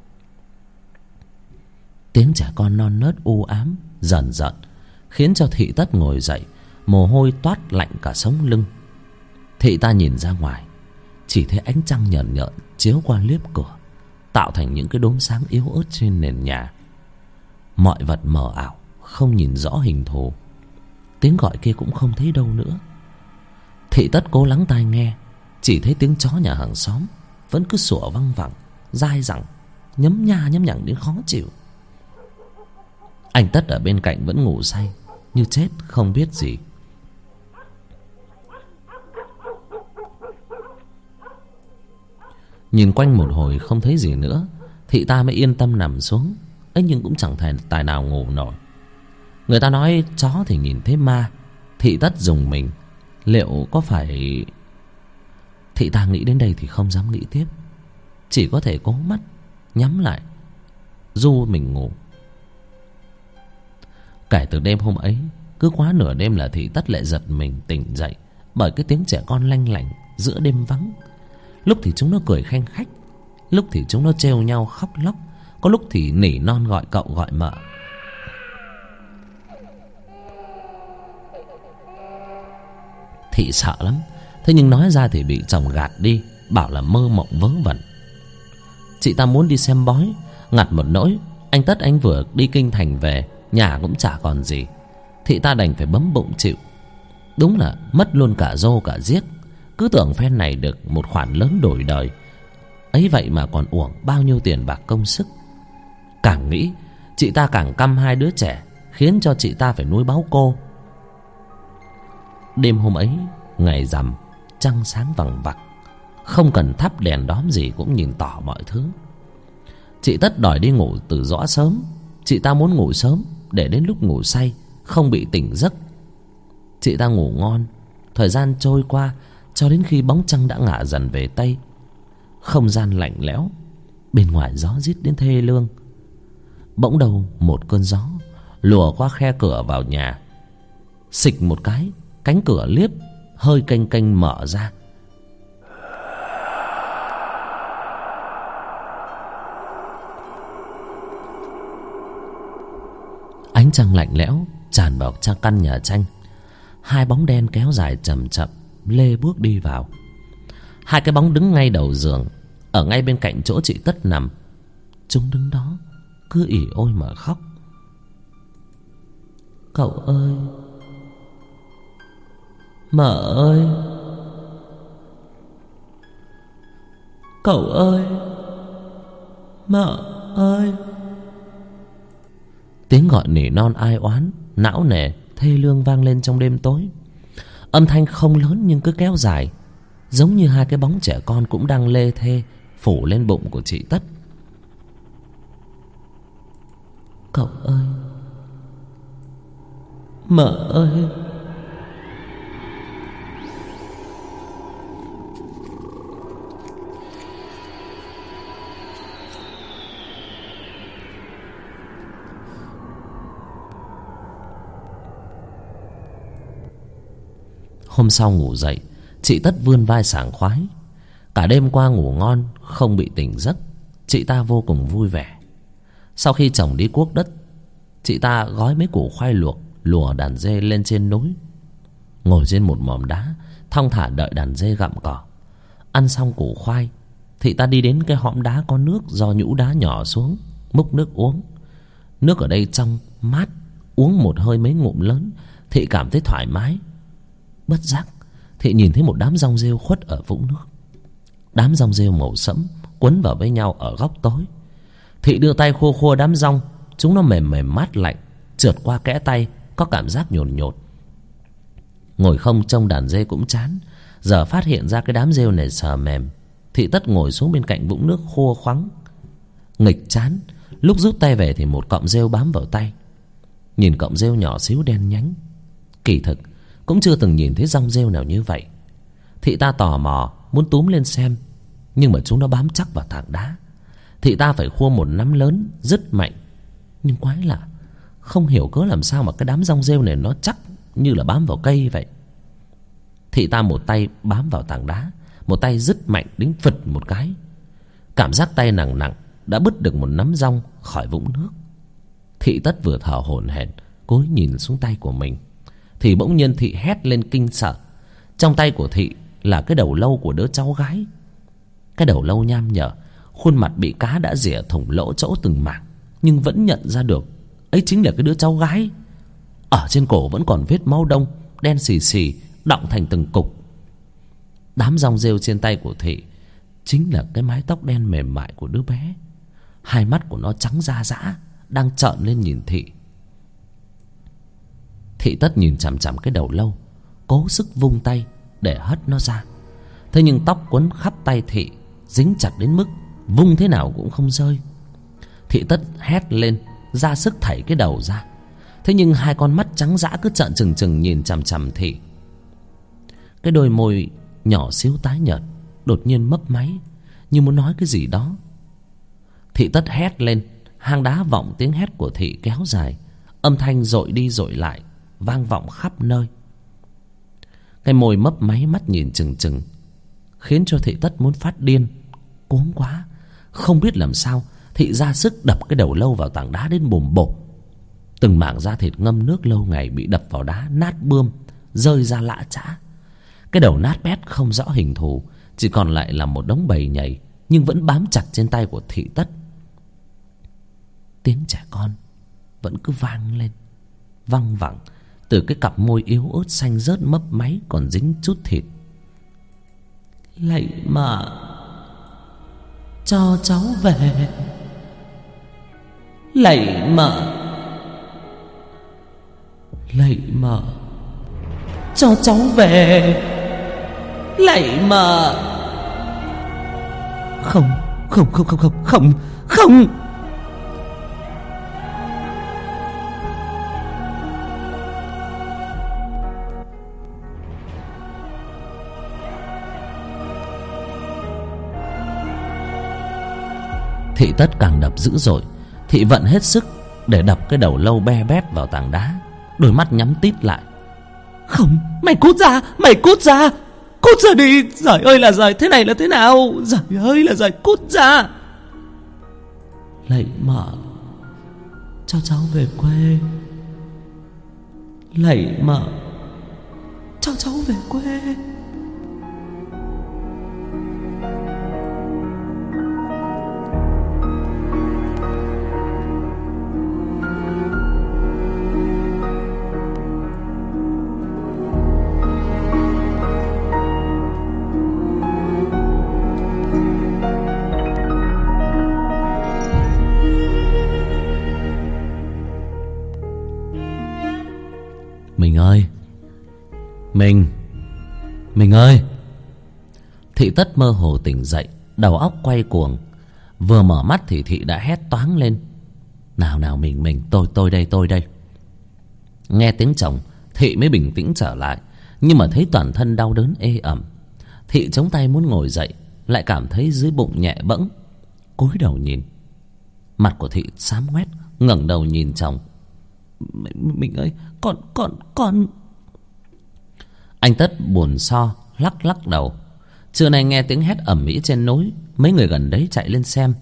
Tiếng trẻ con non nớt u ám dần dần khiến cho Thị Tất ngồi dậy, mồ hôi toát lạnh cả sống lưng. Thị ta nhìn ra ngoài, chỉ thấy ánh trăng nhợn nhợn chiếu qua liếp cửa, tạo thành những cái đốm sáng yếu ớt trên nền nhà. Mọi vật mờ ảo, không nhìn rõ hình thù. Tiếng gọi kia cũng không thấy đâu nữa. Thị Tất cố lắng tai nghe, chỉ thấy tiếng chó nhà hàng xóm vẫn cứ sủa văng vẳng, dai dẳng, nhấm nha nhấm nhằng đến khó chịu. Anh Tất ở bên cạnh vẫn ngủ say như chết không biết gì. Nhìn quanh một hồi không thấy gì nữa, Thị ta mới yên tâm nằm xuống. Ấy nhưng cũng chẳng thể tài nào ngủ nổi. Người ta nói chó thì nhìn thấy ma. Thị Tất dùng mình, liệu có phải... Thị ta nghĩ đến đây thì không dám nghĩ tiếp, chỉ có thể cố mắt nhắm lại du mình ngủ. Kể từ đêm hôm ấy, cứ quá nửa đêm là Thị Tất lại giật mình tỉnh dậy bởi cái tiếng trẻ con lanh lảnh giữa đêm vắng. Lúc thì chúng nó cười khanh khách, lúc thì chúng nó trêu nhau khóc lóc, có lúc thì nỉ non gọi cậu gọi mợ. Thị sợ lắm, thế nhưng nói ra thì bị chồng gạt đi, bảo là mơ mộng vớ vẩn. Chị ta muốn đi xem bói, ngặt một nỗi anh Tất anh vừa đi kinh thành về, nhà cũng chả còn gì. Thị ta đành phải bấm bụng chịu. Đúng là mất luôn cả rô cả giếc. Cứ tưởng phen này được một khoản lớn đổi đời, ấy vậy mà còn uổng bao nhiêu tiền bạc công sức. Càng nghĩ chị ta càng căm hai đứa trẻ, khiến cho chị ta phải nuôi báu cô. Đêm hôm ấy ngày rằm, trăng sáng vằng vặc, không cần thắp đèn đóm gì cũng nhìn tỏ mọi thứ. Chị Tất đòi đi ngủ từ rõ sớm. Chị ta muốn ngủ sớm để đến lúc ngủ say không bị tỉnh giấc. Chị ta ngủ ngon. Thời gian trôi qua cho đến khi bóng trăng đã ngả dần về tây. Không gian lạnh lẽo, bên ngoài gió rít đến thê lương. Bỗng đầu một cơn gió lùa qua khe cửa vào nhà. Xịch một cái, cánh cửa liếp hơi kênh kênh mở ra. Ánh trăng lạnh lẽo tràn vào căn nhà tranh. Hai bóng đen kéo dài chậm chậm lê bước đi vào. Hai cái bóng đứng ngay đầu giường, ở ngay bên cạnh chỗ chị Tất nằm. Chúng đứng đó cứ ỉ ôi mà khóc. Cậu ơi, mợ ơi, cậu ơi, mợ ơi. Tiếng gọi nỉ non ai oán, não nề, thê lương vang lên trong đêm tối. Âm thanh không lớn nhưng cứ kéo dài, giống như hai cái bóng trẻ con cũng đang lê thê phủ lên bụng của chị Tất. Cậu ơi, mợ ơi. Hôm sau ngủ dậy, chị Tất vươn vai sảng khoái. Cả đêm qua ngủ ngon, không bị tỉnh giấc, chị ta vô cùng vui vẻ. Sau khi chồng đi cuốc đất, chị ta gói mấy củ khoai luộc, lùa đàn dê lên trên núi, ngồi trên một mỏm đá thong thả đợi đàn dê gặm cỏ. Ăn xong củ khoai, thị ta đi đến cái hõm đá có nước do nhũ đá nhỏ xuống, múc nước uống. Nước ở đây trong mát, uống một hơi mấy ngụm lớn, thị cảm thấy thoải mái. Bất giác thị nhìn thấy một đám dong rêu khuất ở vũng nước. Đám dong rêu màu sẫm quấn vào với nhau ở góc tối. Thị đưa tay khua khua đám dong, chúng nó mềm mềm mát lạnh, trượt qua kẽ tay có cảm giác nhột nhột. Ngồi không trông đàn dê cũng chán, giờ phát hiện ra cái đám rêu này sờ mềm, thị tất ngồi xuống bên cạnh vũng nước khua khoắng. Nghịch chán, lúc rút tay về thì một cọng rêu bám vào tay. Nhìn cọng rêu nhỏ xíu đen nhánh, kỳ thực cũng chưa từng nhìn thấy dong rêu nào như vậy. Thị ta tò mò muốn túm lên xem, nhưng mà chúng nó bám chắc vào tảng đá. Thị ta phải khua một nắm lớn rất mạnh, nhưng quái lạ, không hiểu cớ làm sao mà cái đám dong rêu này nó chắc như là bám vào cây vậy. Thị ta một tay bám vào tảng đá, một tay dứt mạnh đến phịch một cái. Cảm giác tay nặng nặng đã bứt được một nắm dong khỏi vũng nước. Thị tất vừa thở hổn hển cúi nhìn xuống tay của mình, thì bỗng nhiên thị hét lên kinh sợ. Trong tay của thị là cái đầu lâu của đứa cháu gái. Cái đầu lâu nham nhở, khuôn mặt bị cá đã rỉa thủng lỗ chỗ từng mảng, nhưng vẫn nhận ra được ấy chính là cái đứa cháu gái. Ở trên cổ vẫn còn vết máu đông đen xì xì đọng thành từng cục. Đám dong rêu trên tay của thị chính là cái mái tóc đen mềm mại của đứa bé. Hai mắt của nó trắng da dã, đang trợn lên nhìn thị. Thị tất nhìn chằm chằm cái đầu lâu, cố sức vung tay để hất nó ra. Thế nhưng tóc quấn khắp tay thị dính chặt đến mức vung thế nào cũng không rơi. Thị tất hét lên, ra sức thảy cái đầu ra. Thế nhưng hai con mắt trắng dã cứ trợn trừng trừng nhìn chằm chằm thị. Cái đôi môi nhỏ xíu tái nhợt đột nhiên mấp máy, như muốn nói cái gì đó. Thị tất hét lên, hang đá vọng tiếng hét của thị kéo dài, âm thanh dội đi dội lại, vang vọng khắp nơi. Cái môi mấp máy, mắt nhìn trừng trừng, khiến cho thị tất muốn phát điên. Cuống quá, không biết làm sao, thị ra sức đập cái đầu lâu vào tảng đá đến bùm bộp. Từng mảng da thịt ngâm nước lâu ngày bị đập vào đá nát bươm, rơi ra lã chã. Cái đầu nát bét không rõ hình thù, chỉ còn lại là một đống bầy nhầy, nhưng vẫn bám chặt trên tay của thị tất. Tiếng trẻ con vẫn cứ vang lên, văng vẳng từ cái cặp môi yếu ớt xanh rớt mấp máy còn dính chút thịt. Lạy mà, cho cháu về. Lạy mà, lạy mà, cho cháu về. Lạy mà. Không, không, không, không, không, không, không. Thị tất càng đập dữ dội. Thị vận hết sức để đập cái đầu lâu be bét vào tảng đá, đôi mắt nhắm tít lại. Không, mày cút ra, mày cút ra, cút ra đi. Giời ơi là giời, thế này là thế nào? Giời ơi là giời, cút ra. Lạy mợ, cho cháu về quê. Lạy mợ, cho cháu về quê. Mình ơi, Mình ơi. Thị tất mơ hồ tỉnh dậy, đầu óc quay cuồng. Vừa mở mắt thì thị đã hét toáng lên. Nào mình, tôi đây. Nghe tiếng chồng, thị mới bình tĩnh trở lại, nhưng mà thấy toàn thân đau đớn ê ẩm. Thị chống tay muốn ngồi dậy, lại cảm thấy dưới bụng nhẹ bẫng. Cúi đầu nhìn, mặt của thị xám ngoét, ngẩng đầu nhìn chồng. Mình ơi, con. Anh Tất buồn so, lắc đầu. Trưa nay nghe tiếng hét ầm ĩ trên núi, mấy người gần đấy chạy lên xem,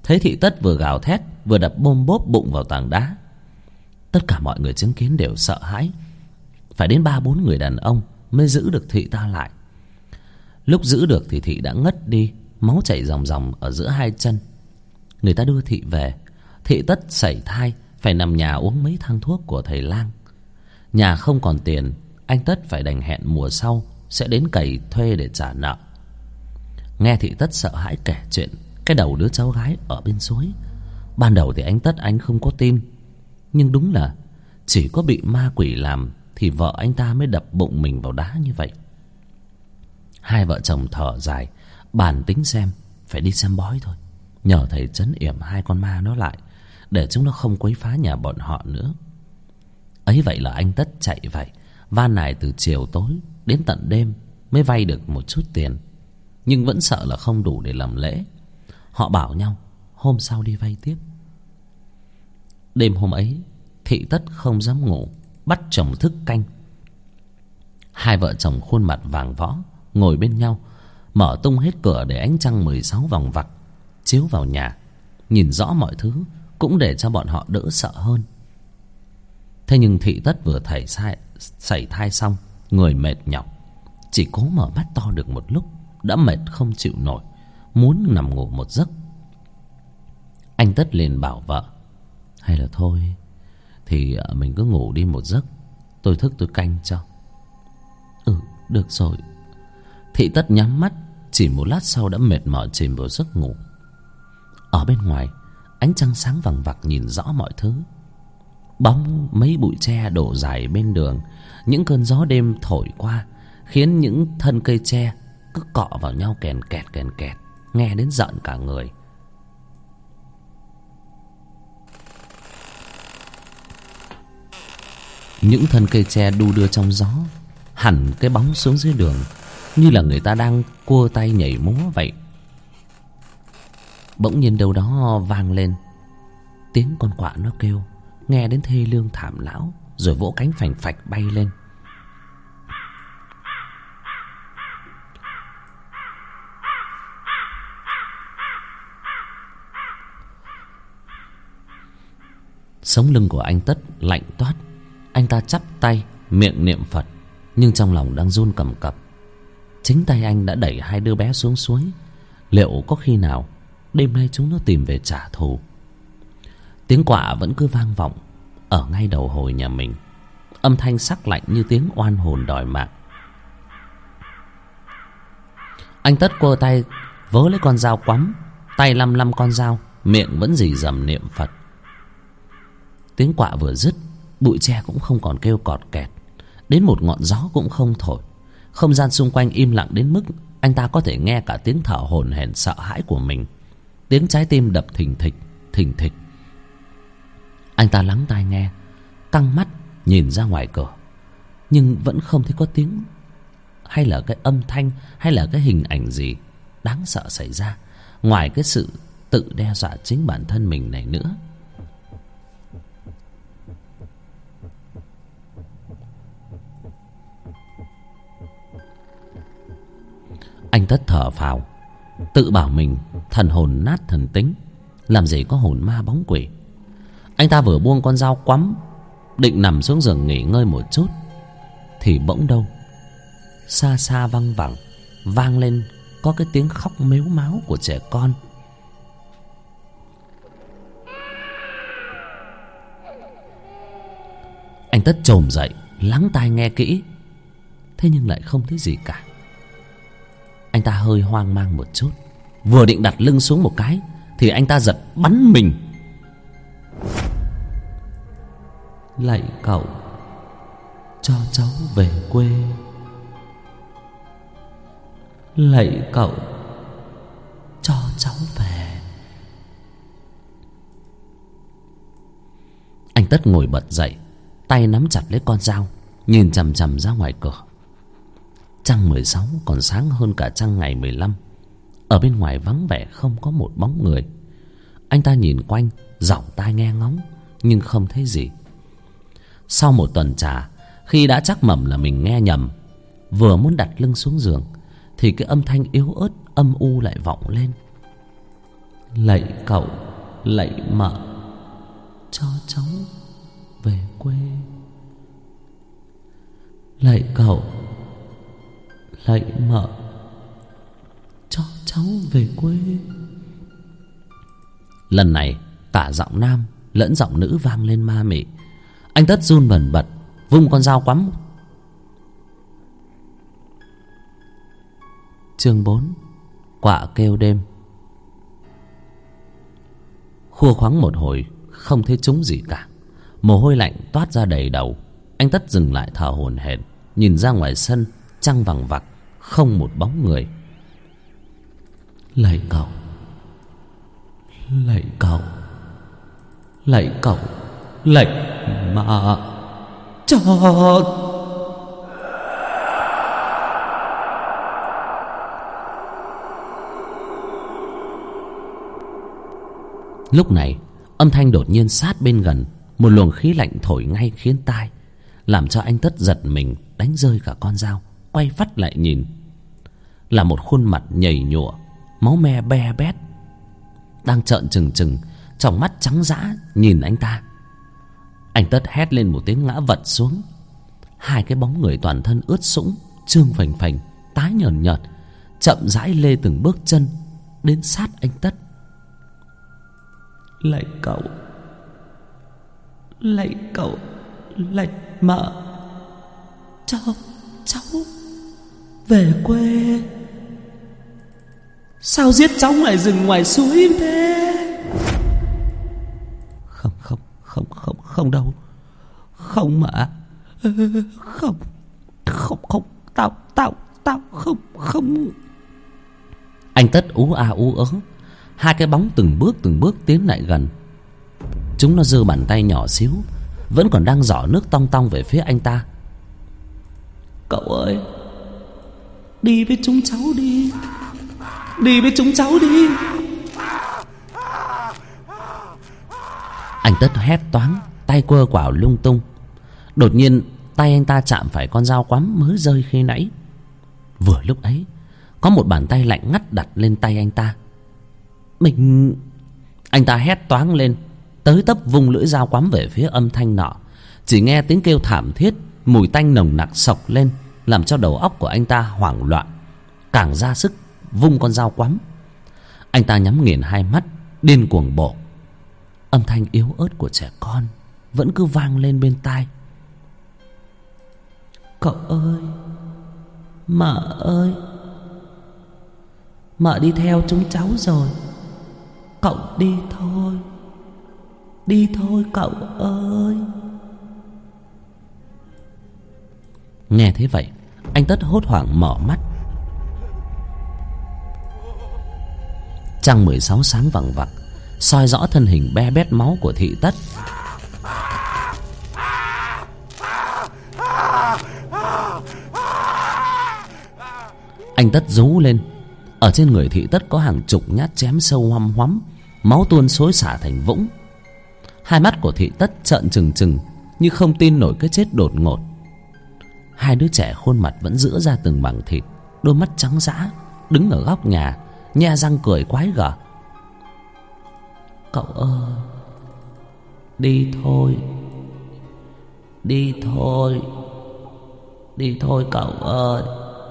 thấy Thị Tất vừa gào thét vừa đập bôm bốp bụng vào tảng đá. Tất cả mọi người chứng kiến đều sợ hãi. Phải đến 3-4 người đàn ông mới giữ được Thị ta lại. Lúc giữ được thì Thị đã ngất đi, máu chảy ròng ròng ở giữa hai chân. Người ta đưa Thị về. Thị Tất sảy thai, phải nằm nhà uống mấy thang thuốc của thầy lang. Nhà không còn tiền, anh Tất phải đành hẹn mùa sau sẽ đến cày thuê để trả nợ. Nghe Thị Tất sợ hãi kể chuyện cái đầu đứa cháu gái ở bên suối. Ban đầu thì anh Tất anh không có tin. Nhưng đúng là chỉ có bị ma quỷ làm thì vợ anh ta mới đập bụng mình vào đá như vậy. Hai vợ chồng thở dài, bàn tính xem phải đi xem bói thôi, nhờ thầy trấn yểm hai con ma nó lại, để chúng nó không quấy phá nhà bọn họ nữa. Ấy vậy là anh Tất chạy vậy, van nài từ chiều tối đến tận đêm mới vay được một chút tiền. Nhưng vẫn sợ là không đủ để làm lễ. Họ bảo nhau hôm sau đi vay tiếp. Đêm hôm ấy Thị Tất không dám ngủ, bắt chồng thức canh. Hai vợ chồng khuôn mặt vàng võ ngồi bên nhau, mở tung hết cửa để ánh trăng 16 vòng vặc chiếu vào nhà, nhìn rõ mọi thứ, cũng để cho bọn họ đỡ sợ hơn. Thế nhưng Thị Tất vừa sảy thai xong, người mệt nhọc, chỉ cố mở mắt to được một lúc đã mệt không chịu nổi, muốn nằm ngủ một giấc. Anh Tất liền bảo vợ: hay là thôi thì mình cứ ngủ đi một giấc, tôi thức tôi canh cho. Được rồi. Thị Tất nhắm mắt, chỉ một lát sau đã mệt mỏi chìm vào giấc ngủ. Ở bên ngoài ánh trăng sáng vằng vặc nhìn rõ mọi thứ. Bóng mấy bụi tre đổ dài bên đường, những cơn gió đêm thổi qua khiến những thân cây tre cứ cọ vào nhau kèn kẹt, nghe đến rợn cả người. Những thân cây tre đu đưa trong gió, hẳn cái bóng xuống dưới đường, như là người ta đang cua tay nhảy múa vậy. Bỗng nhiên đâu đó vang lên tiếng con quạ nó kêu, nghe đến thê lương thảm lão, rồi vỗ cánh phành phạch bay lên. Sống lưng của anh Tất lạnh toát. Anh ta chắp tay miệng niệm Phật, nhưng trong lòng đang run cầm cập. Chính tay anh đã đẩy hai đứa bé xuống suối. Liệu có khi nào đêm nay chúng nó tìm về trả thù? Tiếng quạ vẫn cứ vang vọng ở ngay đầu hồi nhà mình, âm thanh sắc lạnh như tiếng oan hồn đòi mạng. Anh Tất quơ tay vớ lấy con dao quắm, tay lăm con dao, miệng vẫn rì rầm niệm Phật. Tiếng quạ vừa dứt, bụi tre cũng không còn kêu cọt kẹt, đến một ngọn gió cũng không thổi. Không gian xung quanh im lặng đến mức anh ta có thể nghe cả tiếng thở hổn hển sợ hãi của mình, tiếng trái tim đập thình thịch. Anh ta lắng tai nghe, căng mắt nhìn ra ngoài cửa, nhưng vẫn không thấy có tiếng hay là cái âm thanh hay là cái hình ảnh gì đáng sợ xảy ra, ngoài cái sự tự đe dọa chính bản thân mình này nữa. Anh Tất thở phào, tự bảo mình thần hồn nát thần tính, làm gì có hồn ma bóng quỷ. Anh ta vừa buông con dao quắm, định nằm xuống giường nghỉ ngơi một chút, thì bỗng đâu xa xa văng vẳng vang lên có cái tiếng khóc mếu máo của trẻ con. Anh Tất chồm dậy lắng tai nghe kỹ, thế nhưng lại không thấy gì cả. Anh ta hơi hoang mang một chút, vừa định đặt lưng xuống một cái thì anh ta giật bắn mình. Lạy cậu, cho cháu về quê. Lạy cậu, cho cháu về. Anh Tất ngồi bật dậy, tay nắm chặt lấy con dao, nhìn chằm chằm ra ngoài cửa. Trăng 16 còn sáng hơn cả trăng ngày 15. Ở bên ngoài vắng vẻ không có một bóng người. Anh ta nhìn quanh, giỏng tai nghe ngóng, nhưng không thấy gì. Sau một tuần trà, khi đã chắc mẩm là mình nghe nhầm, vừa muốn đặt lưng xuống giường thì cái âm thanh yếu ớt âm u lại vọng lên. Lạy cậu, lạy mợ, cho cháu về quê. Lạy cậu, lạy mợ, cho cháu về quê. Lần này cả giọng nam lẫn giọng nữ vang lên ma mị. Anh Tất run bần bật vung con dao quắm. Chương 4. Quạ kêu đêm. Khua khoắng một hồi không thấy trúng gì cả. Mồ hôi lạnh toát ra đầy đầu. Anh Tất dừng lại thở hổn hển, nhìn ra ngoài sân trăng vằng vặc, không một bóng người. Lạy cậu, lạy cậu, lạy cậu, lạy mợ, cho. Lúc này âm thanh đột nhiên sát bên gần. Một luồng khí lạnh thổi ngay khiến tai, làm cho anh Tất giật mình, đánh rơi cả con dao. Quay phắt lại nhìn, là một khuôn mặt nhầy nhụa, máu me be bét, đang trợn trừng trừng, tròng mắt trắng dã nhìn anh ta. Anh Tất hét lên một tiếng ngã vật xuống. Hai cái bóng người toàn thân ướt sũng, trương phành phành, tái nhợt nhợt, chậm rãi lê từng bước chân đến sát anh Tất. Lạy cậu, lạy cậu, lạy mợ, cho cháu về quê. Sao giết cháu ngoài rừng ngoài suối thế? Không không không không không đâu. Không mà. Không không không. Tao không. Anh Tất ú a ú ớ. Hai cái bóng từng bước tiến lại gần. Chúng nó giơ bàn tay nhỏ xíu, vẫn còn đang giỏ nước tong tong về phía anh ta. Cậu ơi, đi với chúng cháu đi. Đi với chúng cháu đi. Anh Tất hét toáng, tay quơ quảo lung tung. Đột nhiên tay anh ta chạm phải con dao quắm mới rơi khi nãy. Vừa lúc ấy có một bàn tay lạnh ngắt đặt lên tay anh ta. Anh ta hét toáng lên, tới tấp vung lưỡi dao quắm về phía âm thanh nọ. Chỉ nghe tiếng kêu thảm thiết, mùi tanh nồng nặc xộc lên, làm cho đầu óc của anh ta hoảng loạn, càng ra sức vung con dao quắm. Anh ta nhắm nghiền hai mắt, điên cuồng bổ. Âm thanh yếu ớt của trẻ con vẫn cứ vang lên bên tai. Cậu ơi, mợ ơi, mợ đi theo chúng cháu rồi. Cậu đi thôi, đi thôi cậu ơi. Nghe thế vậy, anh Tất hốt hoảng mở mắt. Trăng 16 sáng vằng vặc, soi rõ thân hình be bét máu của thị Tất. Anh Tất rú lên. Ở trên người thị Tất có hàng chục nhát chém sâu hoăm hoắm, máu tuôn xối xả thành vũng. Hai mắt của thị Tất trợn trừng trừng, như không tin nổi cái chết đột ngột. Hai đứa trẻ khuôn mặt vẫn giãy ra từng mảng thịt, đôi mắt trắng dã, đứng ở góc nhà nhe răng cười quái gở. Cậu ơi, đi thôi, đi thôi, đi thôi cậu ơi.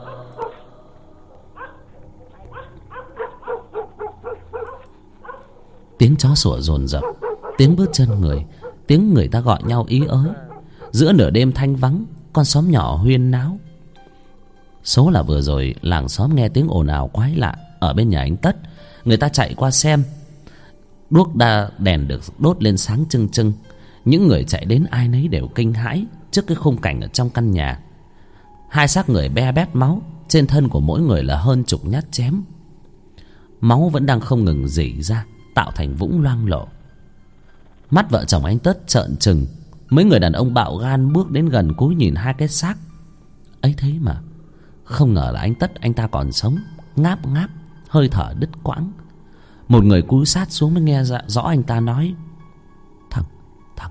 Tiếng chó sủa dồn dập, tiếng bước chân người, tiếng người ta gọi nhau ý ới. Giữa nửa đêm thanh vắng, con xóm nhỏ huyên náo. Số là vừa rồi làng xóm nghe tiếng ồn ào quái lạ ở bên nhà anh Tất. Người ta chạy qua xem. Đuốc đèn được đốt lên sáng trưng trưng. Những người chạy đến ai nấy đều kinh hãi trước cái khung cảnh ở trong căn nhà. Hai xác người be bét máu, trên thân của mỗi người là hơn chục nhát chém. Máu vẫn đang không ngừng rỉ ra, tạo thành vũng loang lổ. Mắt vợ chồng anh Tất trợn trừng. Mấy người đàn ông bạo gan bước đến gần cúi nhìn hai cái xác ấy thế mà không ngờ là anh Tất anh ta còn sống, ngáp ngáp, hơi thở đứt quãng. Một người cúi sát xuống mới nghe rõ anh ta nói: Thằng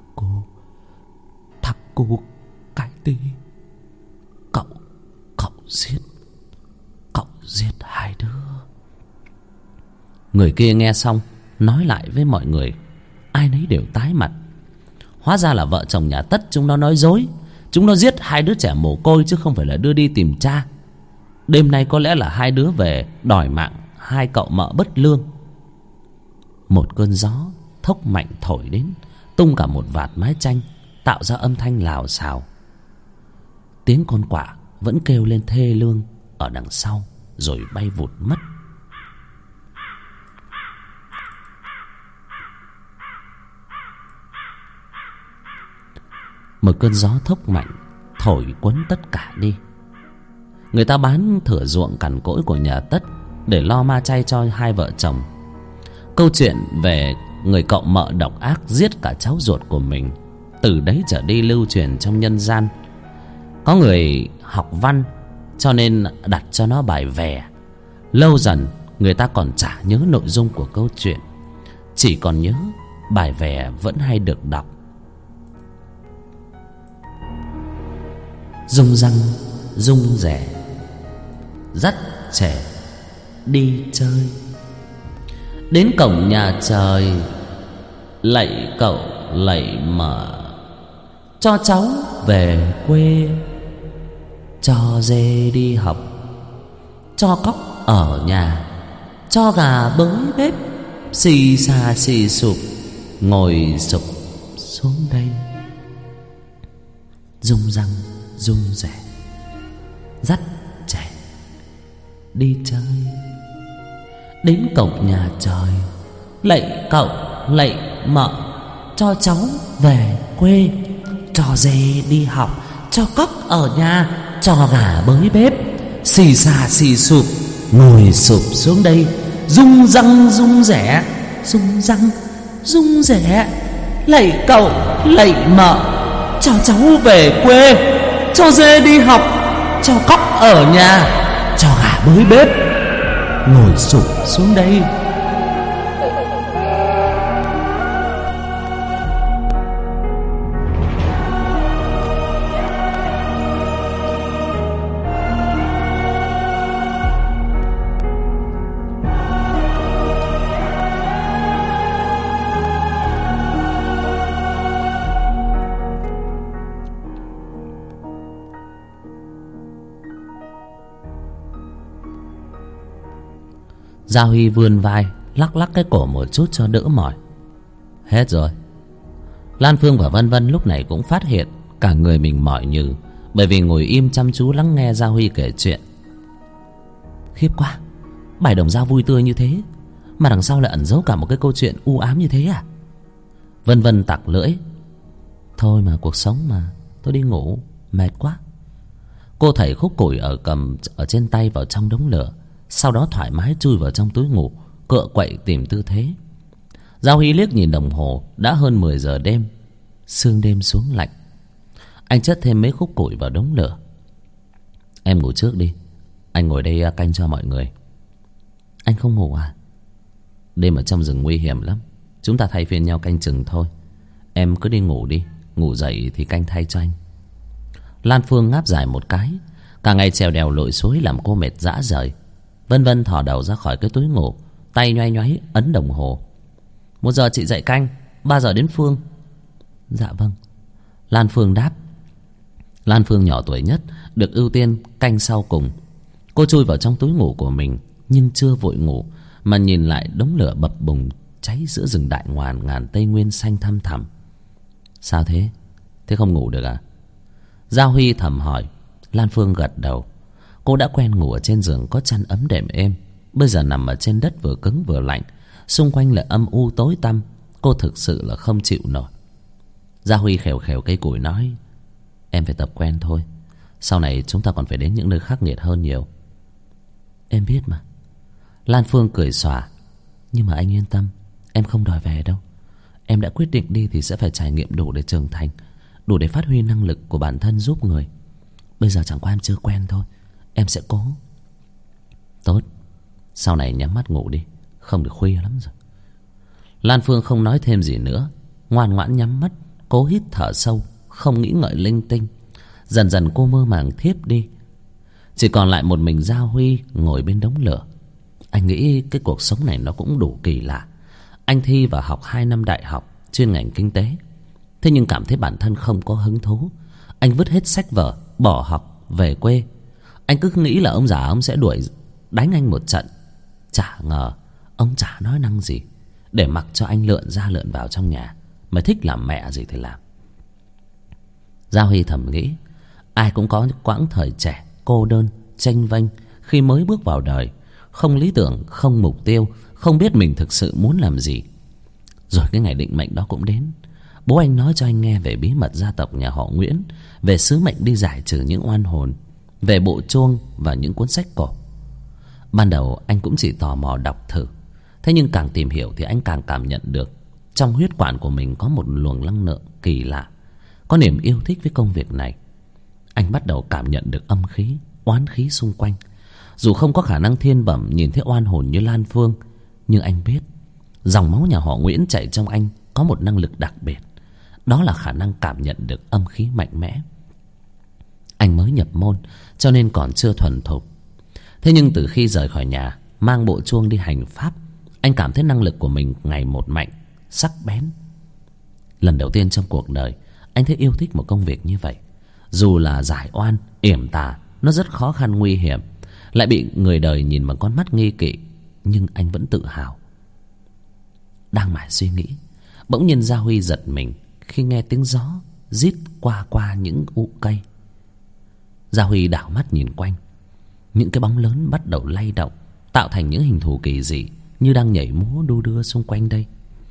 cô cái tí, cậu giết hai đứa. Người kia nghe xong nói lại với mọi người. Ai nấy đều tái mặt. Hóa ra là vợ chồng nhà Tất chúng nó nói dối. Chúng nó giết hai đứa trẻ mồ côi chứ không phải là đưa đi tìm cha. Đêm nay có lẽ là hai đứa về đòi mạng hai cậu mợ bất lương. Một cơn gió thốc mạnh thổi đến, tung cả một vạt mái tranh, tạo ra âm thanh lào xào. Tiếng con quạ vẫn kêu lên thê lương ở đằng sau, rồi bay vụt mất. Một cơn gió thốc mạnh thổi cuốn tất cả đi. Người ta bán thửa ruộng cằn cỗi của nhà Tất để lo ma chay cho hai vợ chồng. Câu chuyện về người cậu mợ độc ác giết cả cháu ruột của mình từ đấy trở đi lưu truyền trong nhân gian. Có người học văn cho nên đặt cho nó bài vè. Lâu dần người ta còn chả nhớ nội dung của câu chuyện, chỉ còn nhớ bài vè vẫn hay được đọc. Rung răng rung rẻ, dắt trẻ đi chơi. Đến cổng nhà trời, lạy cậu lạy mợ, cho cháu về quê. Cho dê đi học, cho cóc ở nhà, cho gà bới bếp, xì xà xì sụp, ngồi sụp xuống đây. Rung răng rung rẻ, dắt trẻ đi chơi. Đến cổng nhà trời, lạy cậu lạy mợ, cho cháu về quê. Cho dê đi học, cho cóc ở nhà, cho gà bới bếp, xì xà xì sụp, ngồi sụp xuống đây. Rung răng rung rẻ, rung răng rung rẻ, lạy cậu lạy mợ, cho cháu về quê. Cho dê đi học, cho cóc ở nhà, cho gà bới bếp, ngồi sụp xuống đây. Gia Huy vươn vai lắc lắc cái cổ một chút cho đỡ mỏi. Hết rồi. Lan Phương và Vân Vân lúc này cũng phát hiện cả người mình mỏi nhừ, bởi vì ngồi im chăm chú lắng nghe Gia Huy kể chuyện. Khiếp quá, bài đồng dao vui tươi như thế mà đằng sau lại ẩn giấu cả một cái câu chuyện u ám như thế à? Vân Vân tặc lưỡi. Thôi mà, cuộc sống mà, tôi đi ngủ, mệt quá. Cô thảy khúc củi ở trên tay vào trong đống lửa, sau đó thoải mái chui vào trong túi ngủ, cựa quậy tìm tư thế. Gia Huy liếc nhìn đồng hồ, đã hơn 10 giờ đêm. Sương đêm xuống lạnh. Anh chất thêm mấy khúc củi vào đống lửa. Em ngủ trước đi, anh ngồi đây canh cho mọi người. Anh không ngủ à? Đêm ở trong rừng nguy hiểm lắm, chúng ta thay phiên nhau canh chừng thôi. Em cứ đi ngủ đi, ngủ dậy thì canh thay cho anh. Lan Phương ngáp dài một cái. Cả ngày trèo đèo lội suối làm cô mệt rã rời. Vân Vân thò đầu ra khỏi cái túi ngủ, tay nhoay nhoáy ấn đồng hồ. 1 giờ chị dậy canh, 3 giờ đến Phương. Dạ vâng, Lan Phương đáp. Lan Phương nhỏ tuổi nhất, được ưu tiên canh sau cùng. Cô chui vào trong túi ngủ của mình, nhưng chưa vội ngủ, mà nhìn lại đống lửa bập bùng cháy giữa rừng đại ngàn ngàn Tây Nguyên xanh thăm thẳm. Sao thế? Thế không ngủ được à? Gia Huy thầm hỏi. Lan Phương gật đầu. Cô đã quen ngủ ở trên giường có chăn ấm đệm êm, bây giờ nằm ở trên đất vừa cứng vừa lạnh, xung quanh lại âm u tối tăm. Cô thực sự là không chịu nổi. Gia Huy khều khều cây củi nói. Em phải tập quen thôi, sau này chúng ta còn phải đến những nơi khắc nghiệt hơn nhiều. Em biết mà. Lan Phương cười xòa. Nhưng mà anh yên tâm, em không đòi về đâu. Em đã quyết định đi thì sẽ phải trải nghiệm đủ để trưởng thành, đủ để phát huy năng lực của bản thân giúp người. Bây giờ chẳng qua em chưa quen thôi, em sẽ cố. Tốt, sau này nhắm mắt ngủ đi, không được khuya lắm rồi. Lan Phương không nói thêm gì nữa, ngoan ngoãn nhắm mắt, cố hít thở sâu, không nghĩ ngợi linh tinh. Dần dần cô mơ màng thiếp đi. Chỉ còn lại một mình Gia Huy ngồi bên đống lửa. Anh nghĩ cái cuộc sống này nó cũng đủ kỳ lạ. Anh thi và học 2 năm đại học chuyên ngành kinh tế. Thế nhưng cảm thấy bản thân không có hứng thú. Anh vứt hết sách vở, bỏ học, về quê. Anh cứ nghĩ là ông già ông sẽ đuổi đánh anh một trận. Chả ngờ ông chả nói năng gì, để mặc cho anh lượn ra lượn vào trong nhà. Mày thích làm mẹ gì thì làm. Gia Huy thầm nghĩ, ai cũng có quãng thời trẻ cô đơn, chênh vênh khi mới bước vào đời, không lý tưởng, không mục tiêu, không biết mình thực sự muốn làm gì. Rồi cái ngày định mệnh đó cũng đến. Bố anh nói cho anh nghe về bí mật gia tộc nhà họ Nguyễn, về sứ mệnh đi giải trừ những oan hồn, về bộ chuông và những cuốn sách cổ. Ban đầu anh cũng chỉ tò mò đọc thử. Thế nhưng càng tìm hiểu thì anh càng cảm nhận được trong huyết quản của mình có một luồng năng lượng kỳ lạ, có niềm yêu thích với công việc này. Anh bắt đầu cảm nhận được âm khí, oán khí xung quanh. Dù không có khả năng thiên bẩm nhìn thấy oan hồn như Lan Phương, nhưng anh biết dòng máu nhà họ Nguyễn chảy trong anh có một năng lực đặc biệt. Đó là khả năng cảm nhận được âm khí mạnh mẽ. Anh mới nhập môn cho nên còn chưa thuần thục. Thế nhưng từ khi rời khỏi nhà, mang bộ chuông đi hành pháp, anh cảm thấy năng lực của mình ngày một mạnh, sắc bén. Lần đầu tiên trong cuộc đời anh thấy yêu thích một công việc như vậy. Dù là giải oan, yểm tà, nó rất khó khăn nguy hiểm, lại bị người đời nhìn bằng con mắt nghi kỵ, nhưng anh vẫn tự hào. Đang mải suy nghĩ, bỗng nhiên Gia Huy giật mình khi nghe tiếng gió rít qua những ụ cây. Gia Huy đảo mắt nhìn quanh. Những cái bóng lớn bắt đầu lay động, tạo thành những hình thù kỳ dị như đang nhảy múa đu đưa xung quanh đây.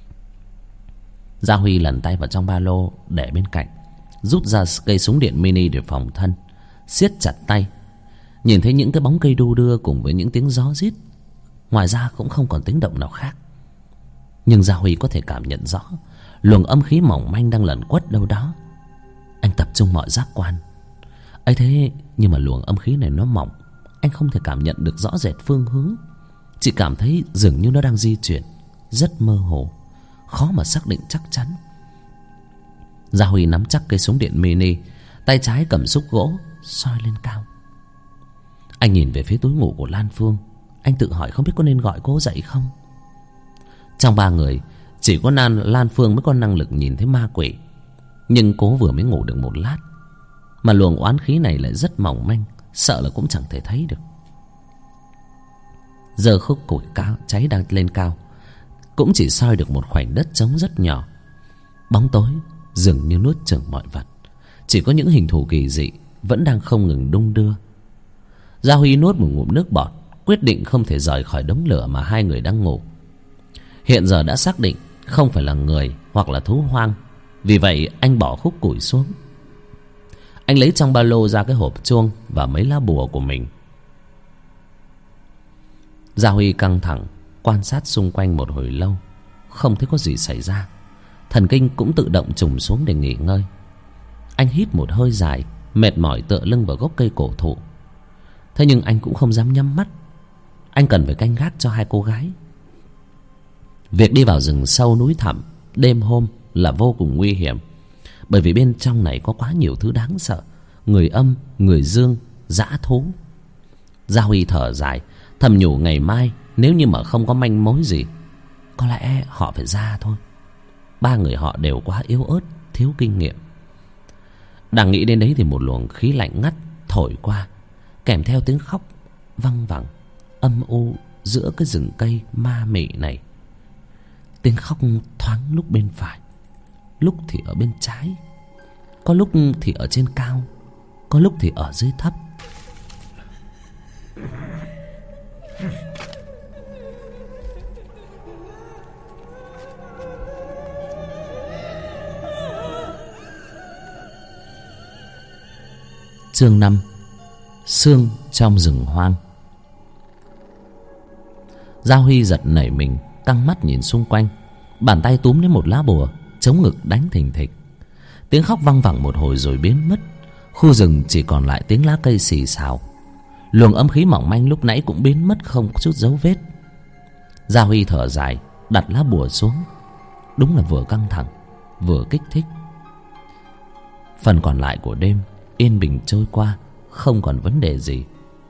Gia Huy lần tay vào trong ba lô để bên cạnh, rút ra cây súng điện mini để phòng thân, siết chặt tay. Nhìn thấy những cái bóng cây đu đưa cùng với những tiếng gió rít, ngoài ra cũng không còn tiếng động nào khác. Nhưng Gia Huy có thể cảm nhận rõ luồng âm khí mỏng manh đang lẩn quất đâu đó. Anh tập trung mọi giác quan ấy thế, nhưng mà luồng âm khí này nó mỏng, anh không thể cảm nhận được rõ rệt phương hướng, chỉ cảm thấy dường như nó đang di chuyển, rất mơ hồ, khó mà xác định chắc chắn. Gia Huy nắm chắc cây súng điện mini, tay trái cầm xúc gỗ soi lên cao. Anh nhìn về phía túi ngủ của Lan Phương. Anh tự hỏi không biết có nên gọi cô dậy không. Trong 3 người, chỉ có Lan Phương mới có năng lực nhìn thấy ma quỷ. Nhưng cô vừa mới ngủ được một lát, mà luồng oán khí này lại rất mỏng manh, sợ là cũng chẳng thể thấy được. Giờ khúc củi cao cháy đang lên cao, cũng chỉ soi được một khoảnh đất trống rất nhỏ. Bóng tối dường như nuốt chửng mọi vật, chỉ có những hình thù kỳ dị vẫn đang không ngừng đung đưa. Gia Huy nuốt một ngụm nước bọt, quyết định không thể rời khỏi đống lửa mà 2 người đang ngủ. Hiện giờ đã xác định không phải là người hoặc là thú hoang, vì vậy anh bỏ khúc củi xuống. Anh lấy trong ba lô ra cái hộp chuông và mấy lá bùa của mình. Gia Huy căng thẳng quan sát xung quanh một hồi lâu, không thấy có gì xảy ra. Thần kinh cũng tự động trùng xuống để nghỉ ngơi. Anh hít một hơi dài, mệt mỏi tựa lưng vào gốc cây cổ thụ. Thế nhưng anh cũng không dám nhắm mắt. Anh cần phải canh gác cho 2 cô gái. Việc đi vào rừng sâu núi thẳm đêm hôm là vô cùng nguy hiểm, bởi vì bên trong này có quá nhiều thứ đáng sợ, người âm, người dương, dã thú. Gia Huy thở dài, thầm nhủ ngày mai nếu như mà không có manh mối gì, có lẽ họ phải ra thôi. 3 người họ đều quá yếu ớt, thiếu kinh nghiệm. Đang nghĩ đến đấy thì một luồng khí lạnh ngắt thổi qua, kèm theo tiếng khóc văng vẳng âm u giữa cái rừng cây ma mị này. Tiếng khóc thoáng lúc bên phải, lúc thì ở bên trái, có lúc thì ở trên cao, có lúc thì ở dưới thấp. Chương 5: Sương trong rừng hoang. Gia Huy giật nảy mình, căng mắt nhìn xung quanh. Bàn tay túm lấy một lá bùa, chống ngực đánh thình thịch. Tiếng khóc văng vẳng một hồi rồi biến mất. Khu rừng chỉ còn lại tiếng lá cây xì xào. Luồng âm khí mỏng manh lúc nãy cũng biến mất không chút dấu vết. Gia Huy thở dài, đặt lá bùa xuống. Đúng là vừa căng thẳng vừa kích thích. Phần còn lại của đêm yên bình trôi qua, không còn vấn đề gì.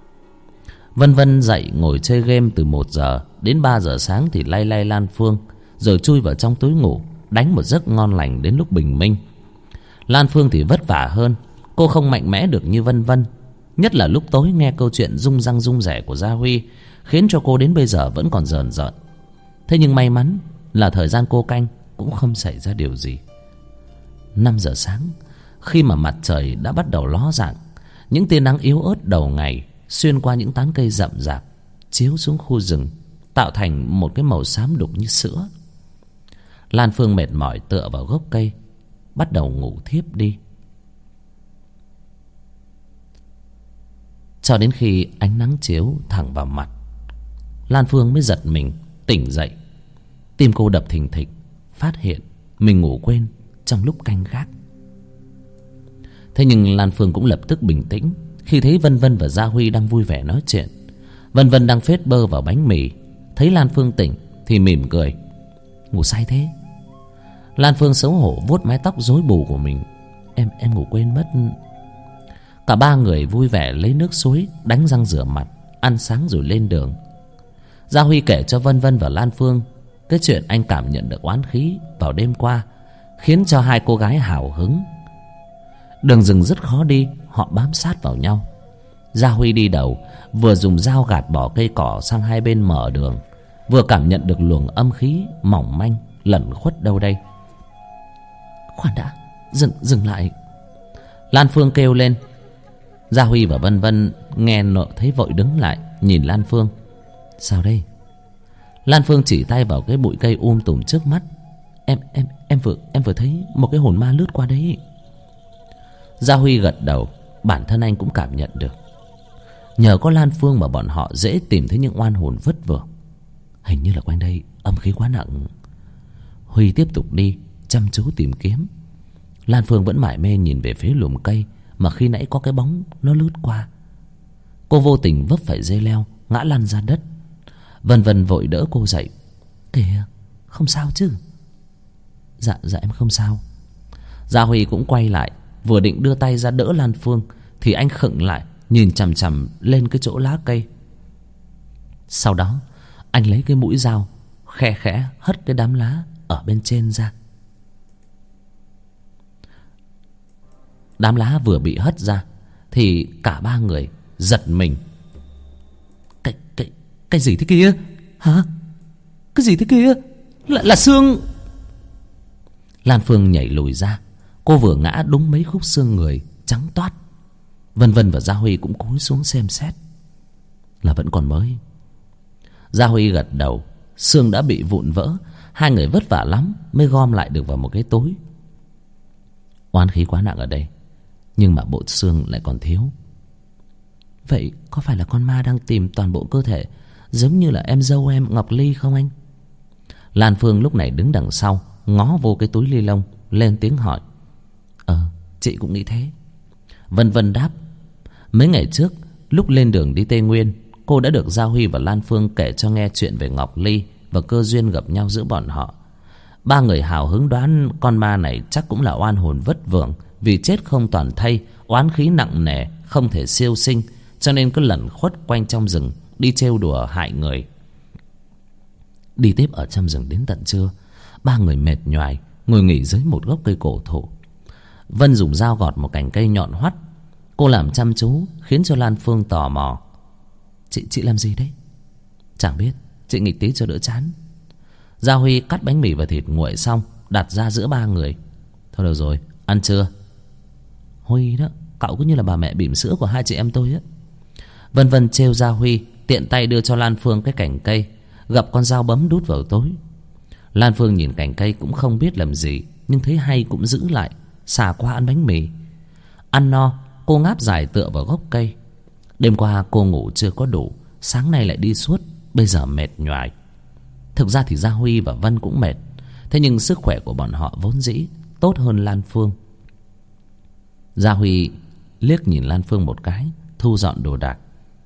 Vân Vân dậy ngồi chơi game từ 1 giờ đến 3 giờ sáng thì lay lay Lan Phương, rồi chui vào trong túi ngủ, đánh một giấc ngon lành đến lúc bình minh. Lan Phương thì vất vả hơn. Cô không mạnh mẽ được như Vân Vân, nhất là lúc tối nghe câu chuyện rung răng rung rẻ của Gia Huy, khiến cho cô đến bây giờ vẫn còn rờn rợn. Thế nhưng may mắn là thời gian cô canh cũng không xảy ra điều gì. 5 giờ sáng, khi mà mặt trời đã bắt đầu ló dạng, những tia nắng yếu ớt đầu ngày xuyên qua những tán cây rậm rạp chiếu xuống khu rừng, tạo thành một cái màu xám đục như sữa. Lan Phương mệt mỏi tựa vào gốc cây, bắt đầu ngủ thiếp đi. Cho đến khi ánh nắng chiếu thẳng vào mặt, Lan Phương mới giật mình tỉnh dậy. Tim cô đập thình thịch, phát hiện mình ngủ quên trong lúc canh gác. Thế nhưng Lan Phương cũng lập tức bình tĩnh khi thấy Vân Vân và Gia Huy đang vui vẻ nói chuyện. Vân Vân đang phết bơ vào bánh mì, thấy Lan Phương tỉnh thì mỉm cười. Ngủ say thế? Lan Phương xấu hổ vuốt mái tóc rối bù của mình. Em ngủ quên mất. Cả ba người vui vẻ lấy nước suối, đánh răng rửa mặt, ăn sáng rồi lên đường. Gia Huy kể cho Vân Vân và Lan Phương cái chuyện anh cảm nhận được oán khí vào đêm qua, khiến cho hai cô gái hào hứng. Đường rừng rất khó đi, họ bám sát vào nhau. Gia Huy đi đầu, vừa dùng dao gạt bỏ cây cỏ sang hai bên mở đường, vừa cảm nhận được luồng âm khí mỏng manh lẩn khuất đâu đây. Khoan đã, dừng lại. Lan Phương kêu lên. Gia Huy và Vân Vân nghe nọ thấy vội đứng lại nhìn Lan Phương. Sao đây? Lan Phương chỉ tay vào cái bụi cây tùm trước mắt. Em vừa thấy một cái hồn ma lướt qua đấy. Gia Huy gật đầu. Bản thân anh cũng cảm nhận được. Nhờ có Lan Phương mà bọn họ dễ tìm thấy những oan hồn vất vưởng. Hình như là quanh đây âm khí quá nặng. Huy tiếp tục đi, chăm chú tìm kiếm. Lan Phương vẫn mải mê nhìn về phía lùm cây mà khi nãy có cái bóng nó lướt qua. Cô vô tình vấp phải dây leo, ngã lăn ra đất. Vân Vân vội đỡ cô dậy. Kìa, không sao chứ? Dạ em không sao. Gia Huy cũng quay lại, vừa định đưa tay ra đỡ Lan Phương thì anh khựng lại, nhìn chằm chằm lên cái chỗ lá cây. Sau đó anh lấy cái mũi dao khe khẽ hất cái đám lá ở bên trên ra. Đám lá vừa bị hất ra thì cả ba người giật mình. Cái gì thế kia? Hả? Cái gì thế kia? Là xương. Lan Phương nhảy lùi ra. Cô vừa ngã đúng mấy khúc xương người trắng toát. Vân Vân và Gia Huy cũng cúi xuống xem xét. Là vẫn còn mới. Gia Huy gật đầu. Xương đã bị vụn vỡ. Hai người vất vả lắm mới gom lại được vào một cái túi. Oán khí quá nặng ở đây, nhưng mà bộ xương lại còn thiếu. Vậy có phải là con ma đang tìm toàn bộ cơ thể, giống như là em dâu em Ngọc Ly không anh? Lan Phương lúc này đứng đằng sau, ngó vô cái túi ly lông, lên tiếng hỏi. Chị cũng nghĩ thế. Vân Vân đáp. Mấy ngày trước, lúc lên đường đi Tây Nguyên, cô đã được Gia Huy và Lan Phương kể cho nghe chuyện về Ngọc Ly và cơ duyên gặp nhau giữa bọn họ. Ba người hào hứng đoán con ma này chắc cũng là oan hồn vất vưởng, vì chết không toàn thây, oán khí nặng nề, không thể siêu sinh, cho nên cứ lẩn khuất quanh trong rừng, đi trêu đùa hại người. Đi tiếp ở trong rừng đến tận trưa, ba người mệt nhoài ngồi nghỉ dưới một gốc cây cổ thụ. Vân dùng dao gọt một cành cây nhọn hoắt. Cô làm chăm chú khiến cho Lan Phương tò mò. Chị làm gì đấy? Chẳng biết, chị nghịch tí cho đỡ chán. Gia Huy cắt bánh mì và thịt nguội xong đặt ra giữa ba người. Thôi được rồi, ăn chưa? Huy đó, cậu cứ như là bà mẹ bỉm sữa của hai chị em tôi á. Vân Vân trêu Gia Huy, tiện tay đưa cho Lan Phương cái cành cây, gập con dao bấm đút vào tối. Lan Phương nhìn cành cây cũng không biết làm gì, nhưng thấy hay cũng giữ lại, xả qua ăn bánh mì. Ăn no, cô ngáp dài tựa vào gốc cây. Đêm qua cô ngủ chưa có đủ, sáng nay lại đi suốt, bây giờ mệt nhoài. Thực ra thì Gia Huy và Vân cũng mệt, thế nhưng sức khỏe của bọn họ vốn dĩ tốt hơn Lan Phương. Gia Huy liếc nhìn Lan Phương một cái, thu dọn đồ đạc.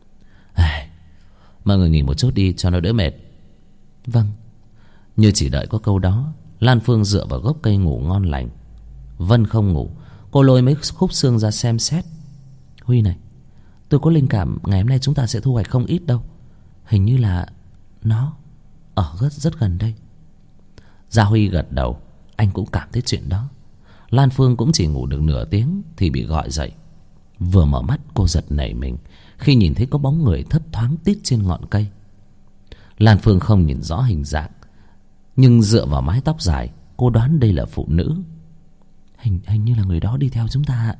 Mọi người nghỉ một chút đi cho nó đỡ mệt. Vâng. Như chỉ đợi có câu đó, Lan Phương dựa vào gốc cây ngủ ngon lành. Vân không ngủ, cô lôi mấy khúc xương ra xem xét. Huy này, tôi có linh cảm ngày hôm nay chúng ta sẽ thu hoạch không ít đâu. Hình như là nó ở rất gần đây. Gia Huy gật đầu. Anh cũng cảm thấy chuyện đó. Lan Phương cũng chỉ ngủ được nửa tiếng thì bị gọi dậy. Vừa mở mắt cô giật nảy mình khi nhìn thấy có bóng người thấp thoáng tít trên ngọn cây. Lan Phương không nhìn rõ hình dạng, nhưng dựa vào mái tóc dài, cô đoán đây là phụ nữ. Hình như là người đó đi theo chúng ta.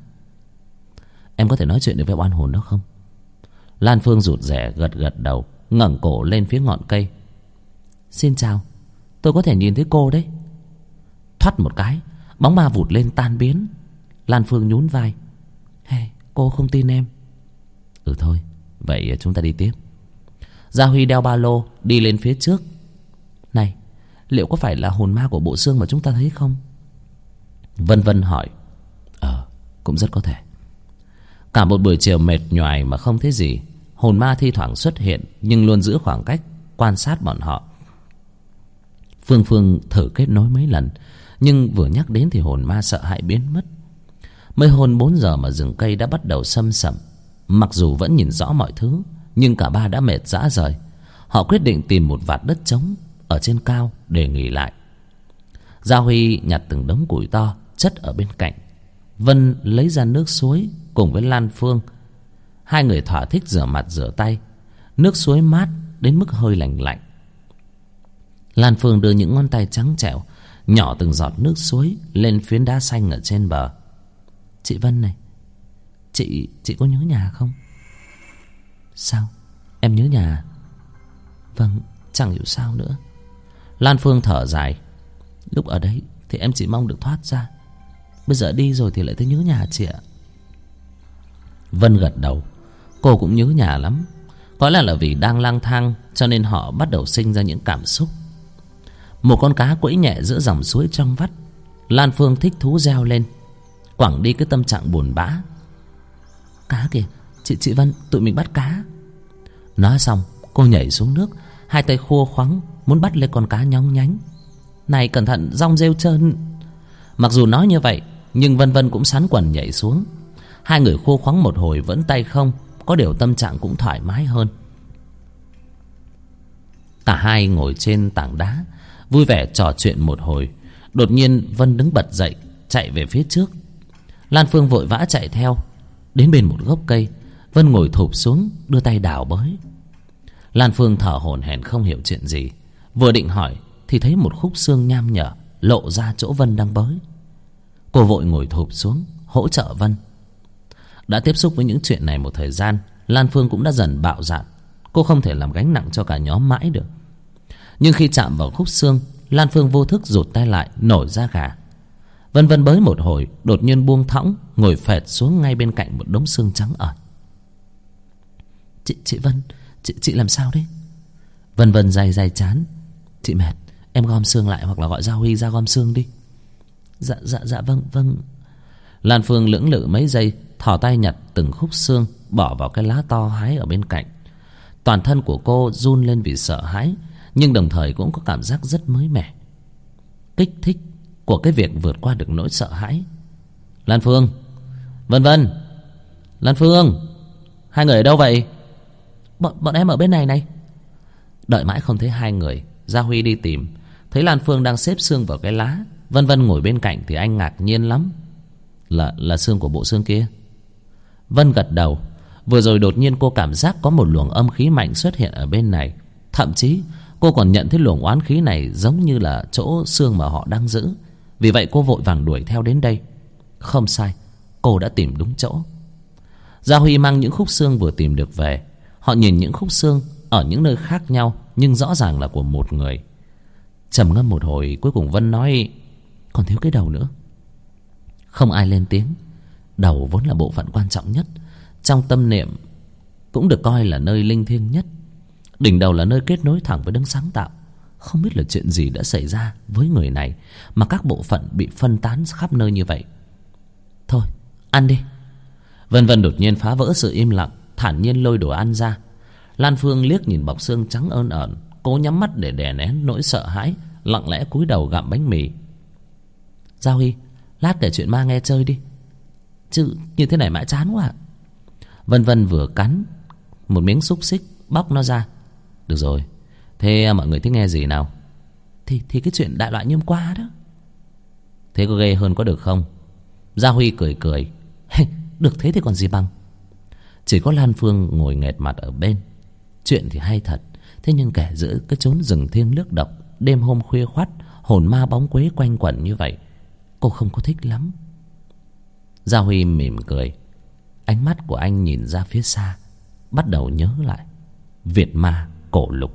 Em có thể nói chuyện được với oan hồn đó không? Lan Phương rụt rè gật gật đầu, ngẩng cổ lên phía ngọn cây. Xin chào, tôi có thể nhìn thấy cô đấy. Thoắt một cái, bóng ma vụt lên tan biến. Lan Phương nhún vai. Hey, cô không tin em. Thôi, vậy chúng ta đi tiếp. Gia Huy đeo ba lô đi lên phía trước. Này, liệu có phải là hồn ma của bộ xương mà chúng ta thấy không? Vân Vân hỏi. Cũng rất có thể. Cả một buổi chiều mệt nhoài mà không thấy gì. Hồn ma thi thoảng xuất hiện, nhưng luôn giữ khoảng cách quan sát bọn họ. Phương thử kết nối mấy lần, nhưng vừa nhắc đến thì hồn ma sợ hãi biến mất. Mới hơn 4 giờ mà rừng cây đã bắt đầu xâm sẩm. Mặc dù vẫn nhìn rõ mọi thứ, nhưng cả ba đã mệt rã rời. Họ quyết định tìm một vạt đất trống ở trên cao để nghỉ lại. Gia Huy nhặt từng đống củi to chất ở bên cạnh. Vân lấy ra nước suối cùng với Lan Phương. Hai người thỏa thích rửa mặt rửa tay. Nước suối mát đến mức hơi lạnh lạnh. Lan Phương đưa những ngón tay trắng trẻo nhỏ từng giọt nước suối lên phiến đá xanh ở trên bờ. Chị Vân này, chị có nhớ nhà không? Sao? Em nhớ nhà? Vâng, chẳng hiểu sao nữa. Lan Phương thở dài. Lúc ở đấy thì em chỉ mong được thoát ra. Bây giờ đi rồi thì lại thấy nhớ nhà chị ạ. Vân gật đầu. Cô cũng nhớ nhà lắm. Có lẽ là vì đang lang thang cho nên họ bắt đầu sinh ra những cảm xúc. Một con cá quẫy nhẹ giữa dòng suối trong vắt. Lan Phương thích thú reo lên, quẳng đi cái tâm trạng buồn bã. Cá kìa, chị Vân, tụi mình bắt cá. Nói xong cô nhảy xuống nước, hai tay khua khoắng muốn bắt lên con cá nhóng nhánh. Này cẩn thận, dong rêu trơn. Mặc dù nói như vậy, nhưng Vân Vân cũng sắn quần nhảy xuống. Hai người khua khoắng một hồi vẫn tay không. Có điều tâm trạng cũng thoải mái hơn. Cả hai ngồi trên tảng đá vui vẻ trò chuyện một hồi. Đột nhiên Vân đứng bật dậy, chạy về phía trước. Lan Phương vội vã chạy theo. Đến bên một gốc cây, Vân ngồi thụp xuống, đưa tay đào bới. Lan Phương thở hổn hển không hiểu chuyện gì. Vừa định hỏi thì thấy một khúc xương nham nhở lộ ra chỗ Vân đang bới. Cô vội ngồi thụp xuống hỗ trợ Vân. Đã tiếp xúc với những chuyện này một thời gian, Lan Phương cũng đã dần bạo dạn. Cô không thể làm gánh nặng cho cả nhóm mãi được. Nhưng khi chạm vào khúc xương, Lan Phương vô thức rụt tay lại, nổi da gà. Vân Vân bới một hồi, đột nhiên buông thõng, ngồi phệt xuống ngay bên cạnh một đống xương trắng ẩn. Chị Vân, chị làm sao đấy? Vân Vân day chán. Chị mệt, em gom xương lại hoặc là gọi Gia Huy ra gom xương đi. Dạ vâng. Lan Phương lưỡng lự mấy giây, thò tay nhặt từng khúc xương bỏ vào cái lá to hái ở bên cạnh. Toàn thân của cô run lên vì sợ hãi, nhưng đồng thời cũng có cảm giác rất mới mẻ, kích thích của cái việc vượt qua được nỗi sợ hãi. Lan Phương, Vân, Lan Phương, hai người ở đâu vậy? Bọn em ở bên này này. Đợi mãi không thấy hai người, Gia Huy đi tìm, thấy Lan Phương đang xếp xương vào cái lá. Vân ngồi bên cạnh thì anh ngạc nhiên lắm. Là xương của bộ xương kia. Vân gật đầu. Vừa rồi đột nhiên cô cảm giác có một luồng âm khí mạnh xuất hiện ở bên này. Thậm chí cô còn nhận thấy luồng oán khí này giống như là chỗ xương mà họ đang giữ. Vì vậy cô vội vàng đuổi theo đến đây. Không sai, cô đã tìm đúng chỗ. Gia Huy mang những khúc xương vừa tìm được về. Họ nhìn những khúc xương ở những nơi khác nhau, nhưng rõ ràng là của một người. Trầm ngâm một hồi, cuối cùng Vân nói: còn thiếu cái đầu nữa. Không ai lên tiếng. Đầu vốn là bộ phận quan trọng nhất trong tâm niệm, cũng được coi là nơi linh thiêng nhất. Đỉnh đầu là nơi kết nối thẳng với đấng sáng tạo. Không biết là chuyện gì đã xảy ra với người này mà các bộ phận bị phân tán khắp nơi như vậy. Thôi, ăn đi. Vân đột nhiên phá vỡ sự im lặng, thản nhiên lôi đồ ăn ra. Lan Phương liếc nhìn bọc xương trắng ơn ẩn, cố nhắm mắt để đè nén nỗi sợ hãi, lặng lẽ cúi đầu gặm bánh mì. Gia Huy, lát kể chuyện ma nghe chơi đi, chứ như thế này mãi chán quá. Vân vừa cắn một miếng xúc xích, bóc nó ra. Được rồi, thế mọi người thích nghe gì nào? Thì cái chuyện đại loại như hôm qua đó. Thế có ghê hơn có được không? Gia Huy cười cười. Được thế thì còn gì bằng. Chỉ có Lan Phương ngồi nghệt mặt ở bên. Chuyện thì hay thật, thế nhưng kể giữa cái chốn rừng thiêng nước độc, đêm hôm khuya khoắt, hồn ma bóng quế quanh quẩn như vậy, cô không có thích lắm. Gia Huy mỉm cười. Ánh mắt của anh nhìn ra phía xa, bắt đầu nhớ lại Việt Ma Cổ Lục.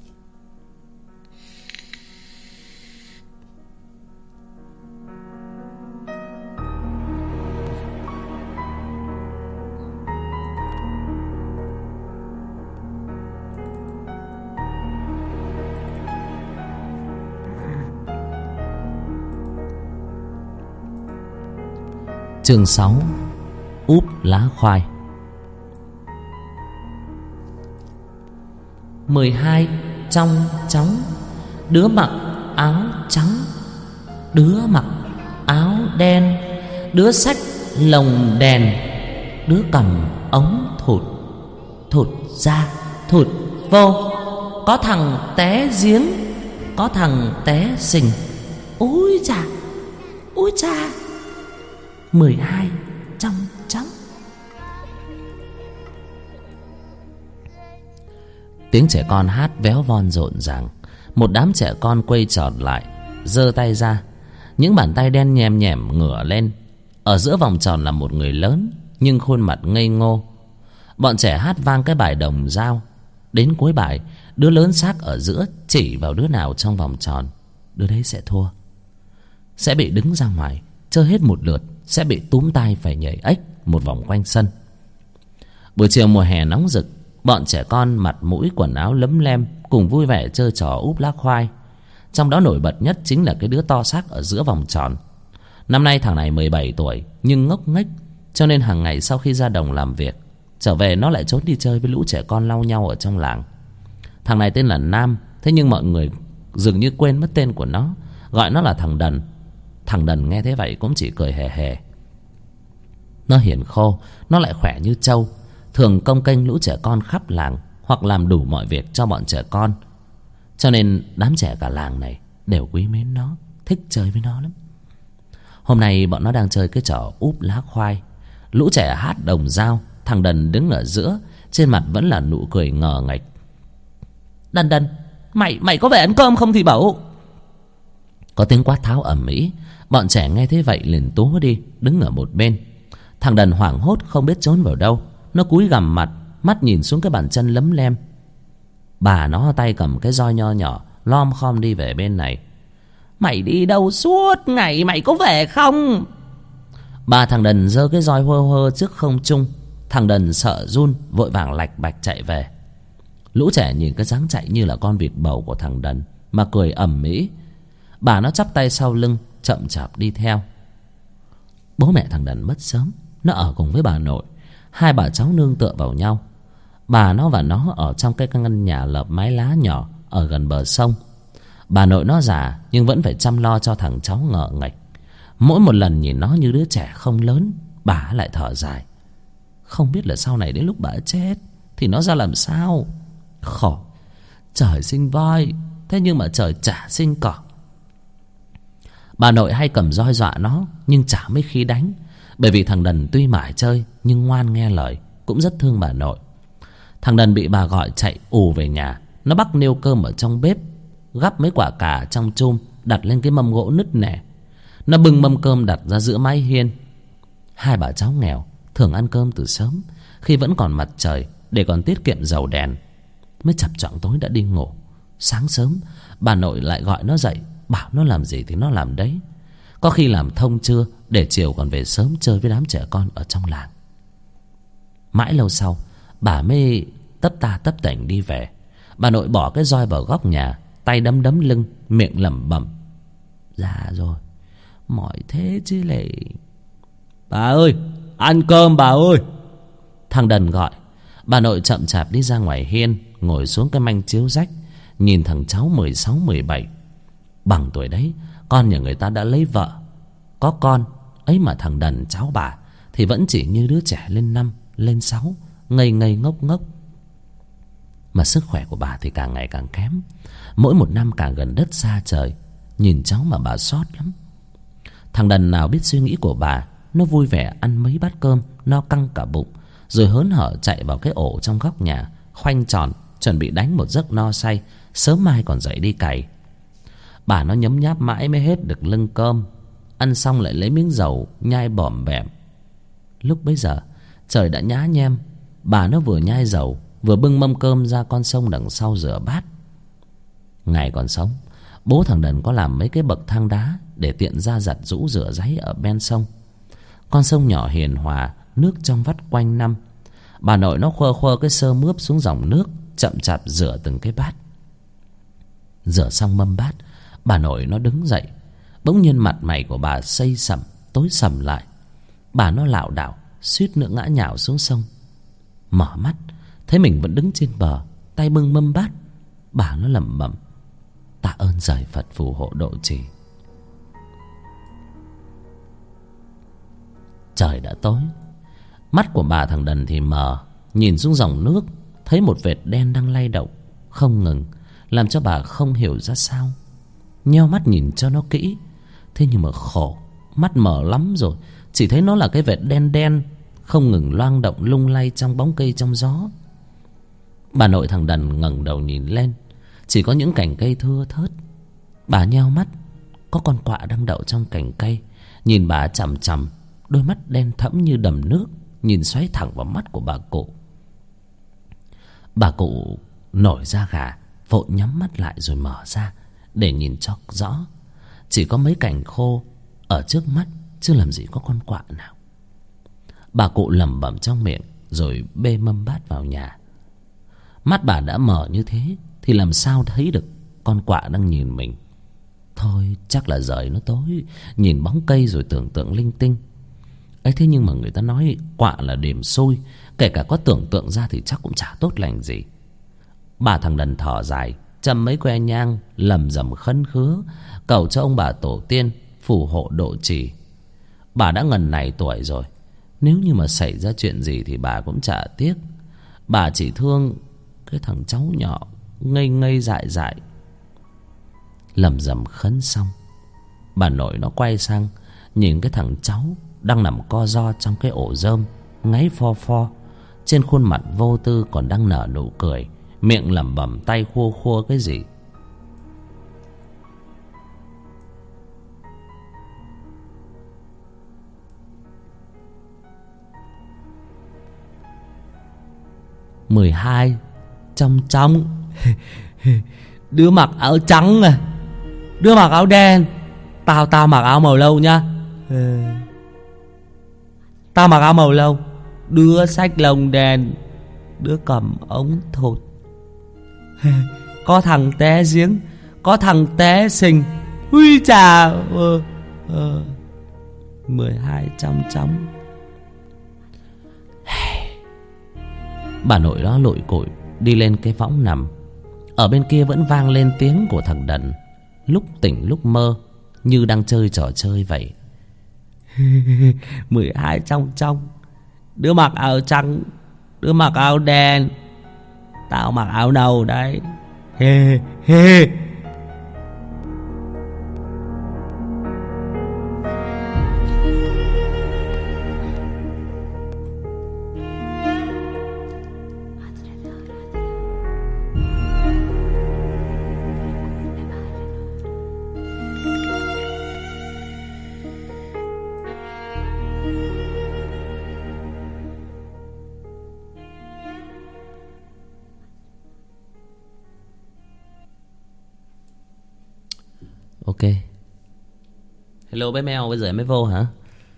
Chương 6. Úp lá khoai. 12 trong chóng, đứa mặc áo trắng, đứa mặc áo đen, đứa xách lồng đèn, đứa cầm ống thụt, thụt ra thụt vô, có thằng té giếng, có thằng té sình. Úi chà, úi chà. 12 trong trắng. Tiếng trẻ con hát véo von rộn ràng. Một đám trẻ con quây tròn lại, giơ tay ra. Những bàn tay đen nhèm nhèm ngửa lên. Ở giữa vòng tròn là một người lớn, nhưng khuôn mặt ngây ngô. Bọn trẻ hát vang cái bài đồng dao. Đến cuối bài, đứa lớn xác ở giữa chỉ vào đứa nào trong vòng tròn, đứa đấy sẽ thua, sẽ bị đứng ra ngoài. Chơi hết một lượt sẽ bị túm tay phải nhảy ếch một vòng quanh sân. Buổi chiều mùa hè nóng rực, bọn trẻ con mặt mũi quần áo lấm lem cùng vui vẻ chơi trò úp lá khoai. Trong đó nổi bật nhất chính là cái đứa to xác ở giữa vòng tròn. Năm nay thằng này 17 tuổi nhưng ngốc nghếch, cho nên hàng ngày sau khi ra đồng làm việc, trở về nó lại trốn đi chơi với lũ trẻ con lau nhau ở trong làng. Thằng này tên là Nam, thế nhưng mọi người dường như quên mất tên của nó, gọi nó là thằng Đần. Thằng Đần nghe thế vậy cũng chỉ cười hề hề. Nó hiền khô, nó lại khỏe như trâu, thường cong kênh lũ trẻ con khắp làng, hoặc làm đủ mọi việc cho bọn trẻ con. Cho nên đám trẻ cả làng này đều quý mến nó, thích chơi với nó lắm. Hôm nay bọn nó đang chơi cái trò úp lá khoai. Lũ trẻ hát đồng dao, thằng Đần đứng ở giữa, trên mặt vẫn là nụ cười ngờ nghệch. Đần Đần, mày có về ăn cơm không thì bảo. Có tiếng quát tháo ầm ĩ. Bọn trẻ nghe thế vậy liền túa đi, đứng ở một bên. Thằng Đần hoảng hốt không biết trốn vào đâu. Nó cúi gằm mặt, mắt nhìn xuống cái bàn chân lấm lem. Bà nó tay cầm cái roi nho nhỏ, lom khom đi về bên này. Mày đi đâu suốt ngày, mày có về không? Bà thằng Đần giơ cái roi hơ hơ trước không trung. Thằng Đần sợ run, vội vàng lạch bạch chạy về. Lũ trẻ nhìn cái dáng chạy như là con vịt bầu của thằng Đần mà cười ầm ĩ. Bà nó chắp tay sau lưng, chậm chạp đi theo. Bố mẹ thằng Đần mất sớm, nó ở cùng với bà nội. Hai bà cháu nương tựa vào nhau. Bà nó và nó ở trong cái căn nhà lợp mái lá nhỏ ở gần bờ sông. Bà nội nó già nhưng vẫn phải chăm lo cho thằng cháu ngờ nghệch. Mỗi một lần nhìn nó như đứa trẻ không lớn, bà lại thở dài. Không biết là sau này đến lúc bà chết thì nó ra làm sao. Khổ, trời sinh voi, thế nhưng mà trời chả sinh cỏ. Bà nội hay cầm roi dọa nó, nhưng chả mấy khi đánh. Bởi vì thằng Đần tuy mải chơi nhưng ngoan nghe lời, cũng rất thương bà nội. Thằng Đần bị bà gọi chạy ù về nhà. Nó bắt niêu cơm ở trong bếp, gắp mấy quả cà trong chum đặt lên cái mâm gỗ nứt nẻ. Nó bưng mâm cơm đặt ra giữa mái hiên. Hai bà cháu nghèo thường ăn cơm từ sớm, khi vẫn còn mặt trời, để còn tiết kiệm dầu đèn. Mới chập choạng tối đã đi ngủ. Sáng sớm bà nội lại gọi nó dậy, bảo nó làm gì thì nó làm đấy. Có khi làm thông trưa để chiều còn về sớm chơi với đám trẻ con ở trong làng. Mãi lâu sau bà mới tấp ta tấp tảnh đi về. Bà nội bỏ cái roi vào góc nhà, tay đấm đấm lưng, miệng lẩm bẩm. Già rồi, mỏi thế chứ lệ. Bà ơi, ăn cơm bà ơi. Thằng Đần gọi. Bà nội chậm chạp đi ra ngoài hiên, ngồi xuống cái manh chiếu rách, nhìn thằng cháu 16-17. Bằng tuổi đấy, con nhà người ta đã lấy vợ, có con. Ấy mà thằng Đần cháu bà thì vẫn chỉ như đứa trẻ lên 5, lên 6, ngây ngây ngốc ngốc. Mà sức khỏe của bà thì càng ngày càng kém. Mỗi một năm càng gần đất xa trời. Nhìn cháu mà bà xót lắm. Thằng đần nào biết suy nghĩ của bà. Nó vui vẻ ăn mấy bát cơm, no căng cả bụng, rồi hớn hở chạy vào cái ổ trong góc nhà, khoanh tròn chuẩn bị đánh một giấc no say, sớm mai còn dậy đi cày. Bà nó nhấm nháp mãi mới hết được lưng cơm. Ăn xong lại lấy miếng dầu nhai bòm bẻm. Lúc bấy giờ trời đã nhá nhem. Bà nó vừa nhai dầu vừa bưng mâm cơm ra con sông đằng sau rửa bát. Ngày còn sống, bố thằng đần có làm mấy cái bậc thang đá để tiện ra giặt giũ rửa ráy ở bên sông. Con sông nhỏ hiền hòa, nước trong vắt quanh năm. Bà nội nó khơ khơ cái sơ mướp xuống dòng nước, chậm chạp rửa từng cái bát. Rửa xong mâm bát, bà nội nó đứng dậy. Bỗng nhiên mặt mày của bà xây sẩm, tối sầm lại. Bà nó lảo đảo suýt nữa ngã nhào xuống sông. Mở mắt thấy mình vẫn đứng trên bờ, tay bưng mâm bát. Bà nó lẩm bẩm: tạ ơn trời Phật phù hộ độ trì. Trời đã tối. Mắt của bà thằng đần thì mờ. Nhìn xuống dòng nước, thấy một vệt đen đang lay động không ngừng, làm cho bà không hiểu ra sao. Nheo mắt nhìn cho nó kỹ. Thế nhưng mà khổ, mắt mờ lắm rồi, chỉ thấy nó là cái vệt đen đen không ngừng loang động lung lay trong bóng cây trong gió. Bà nội thằng đần ngẩng đầu nhìn lên, chỉ có những cành cây thưa thớt. Bà nheo mắt, có con quạ đang đậu trong cành cây, nhìn bà chằm chằm, đôi mắt đen thẫm như đầm nước, nhìn xoáy thẳng vào mắt của bà cụ. Bà cụ nổi da gà, vội nhắm mắt lại rồi mở ra để nhìn cho rõ. Chỉ có mấy cành khô ở trước mắt, chứ làm gì có con quạ nào. Bà cụ lẩm bẩm trong miệng rồi bê mâm bát vào nhà. Mắt bà đã mở như thế thì làm sao thấy được con quạ đang nhìn mình. Thôi chắc là trời nó tối, nhìn bóng cây rồi tưởng tượng linh tinh ấy. Thế nhưng mà người ta nói quạ là điềm xui, kể cả có tưởng tượng ra thì chắc cũng chả tốt lành gì. Bà thằng đần thở dài, châm mấy que nhang, lầm rầm khấn khứa, cầu cho ông bà tổ tiên phù hộ độ trì. Bà đã ngần này tuổi rồi, nếu như mà xảy ra chuyện gì thì bà cũng chả tiếc. Bà chỉ thương cái thằng cháu nhỏ ngây ngây dại dại. Lầm rầm khấn xong, bà nội nó quay sang nhìn cái thằng cháu đang nằm co ro trong cái ổ rơm, ngáy pho pho. Trên khuôn mặt vô tư còn đang nở nụ cười, miệng lẩm bẩm, tay khua khua cái gì. Mười hai trong trong đứa mặc áo trắng à, đứa mặc áo đen. Tao mặc áo màu lâu nhá. Tao mặc áo màu lâu, đứa xách lồng đèn, đứa cầm ống thột. Có thằng té giếng, có thằng té sình. Ui chà. 12 trong. Bà nội đó lội cội đi lên cái võng nằm. Ở bên kia vẫn vang lên tiếng của thằng đần, lúc tỉnh lúc mơ, như đang chơi trò chơi vậy. 12 trong. Đứa mặc áo trắng, đứa mặc áo đen. Tao mặc áo nâu đấy. Hê hê. Ok. Hello bé Mèo, bây giờ em mới vô hả?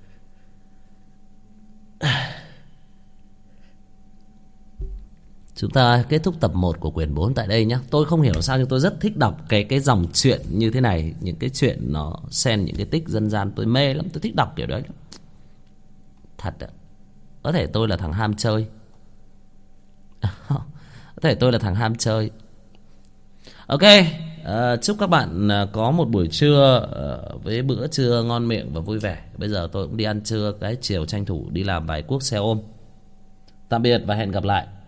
Chúng ta kết thúc tập 1 của quyển 4 tại đây nhé. Tôi không hiểu sao nhưng tôi rất thích đọc cái dòng truyện như thế này. Những cái chuyện nó xen những cái tích dân gian, tôi mê lắm, tôi thích đọc kiểu đấy. Thật ạ. Có thể tôi là thằng ham chơi. Có thể tôi là thằng ham chơi. Ok. Chúc các bạn có một buổi trưa với bữa trưa ngon miệng và vui vẻ. Bây giờ tôi cũng đi ăn trưa, cái chiều tranh thủ đi làm vài cuốc xe ôm. Tạm biệt và hẹn gặp lại.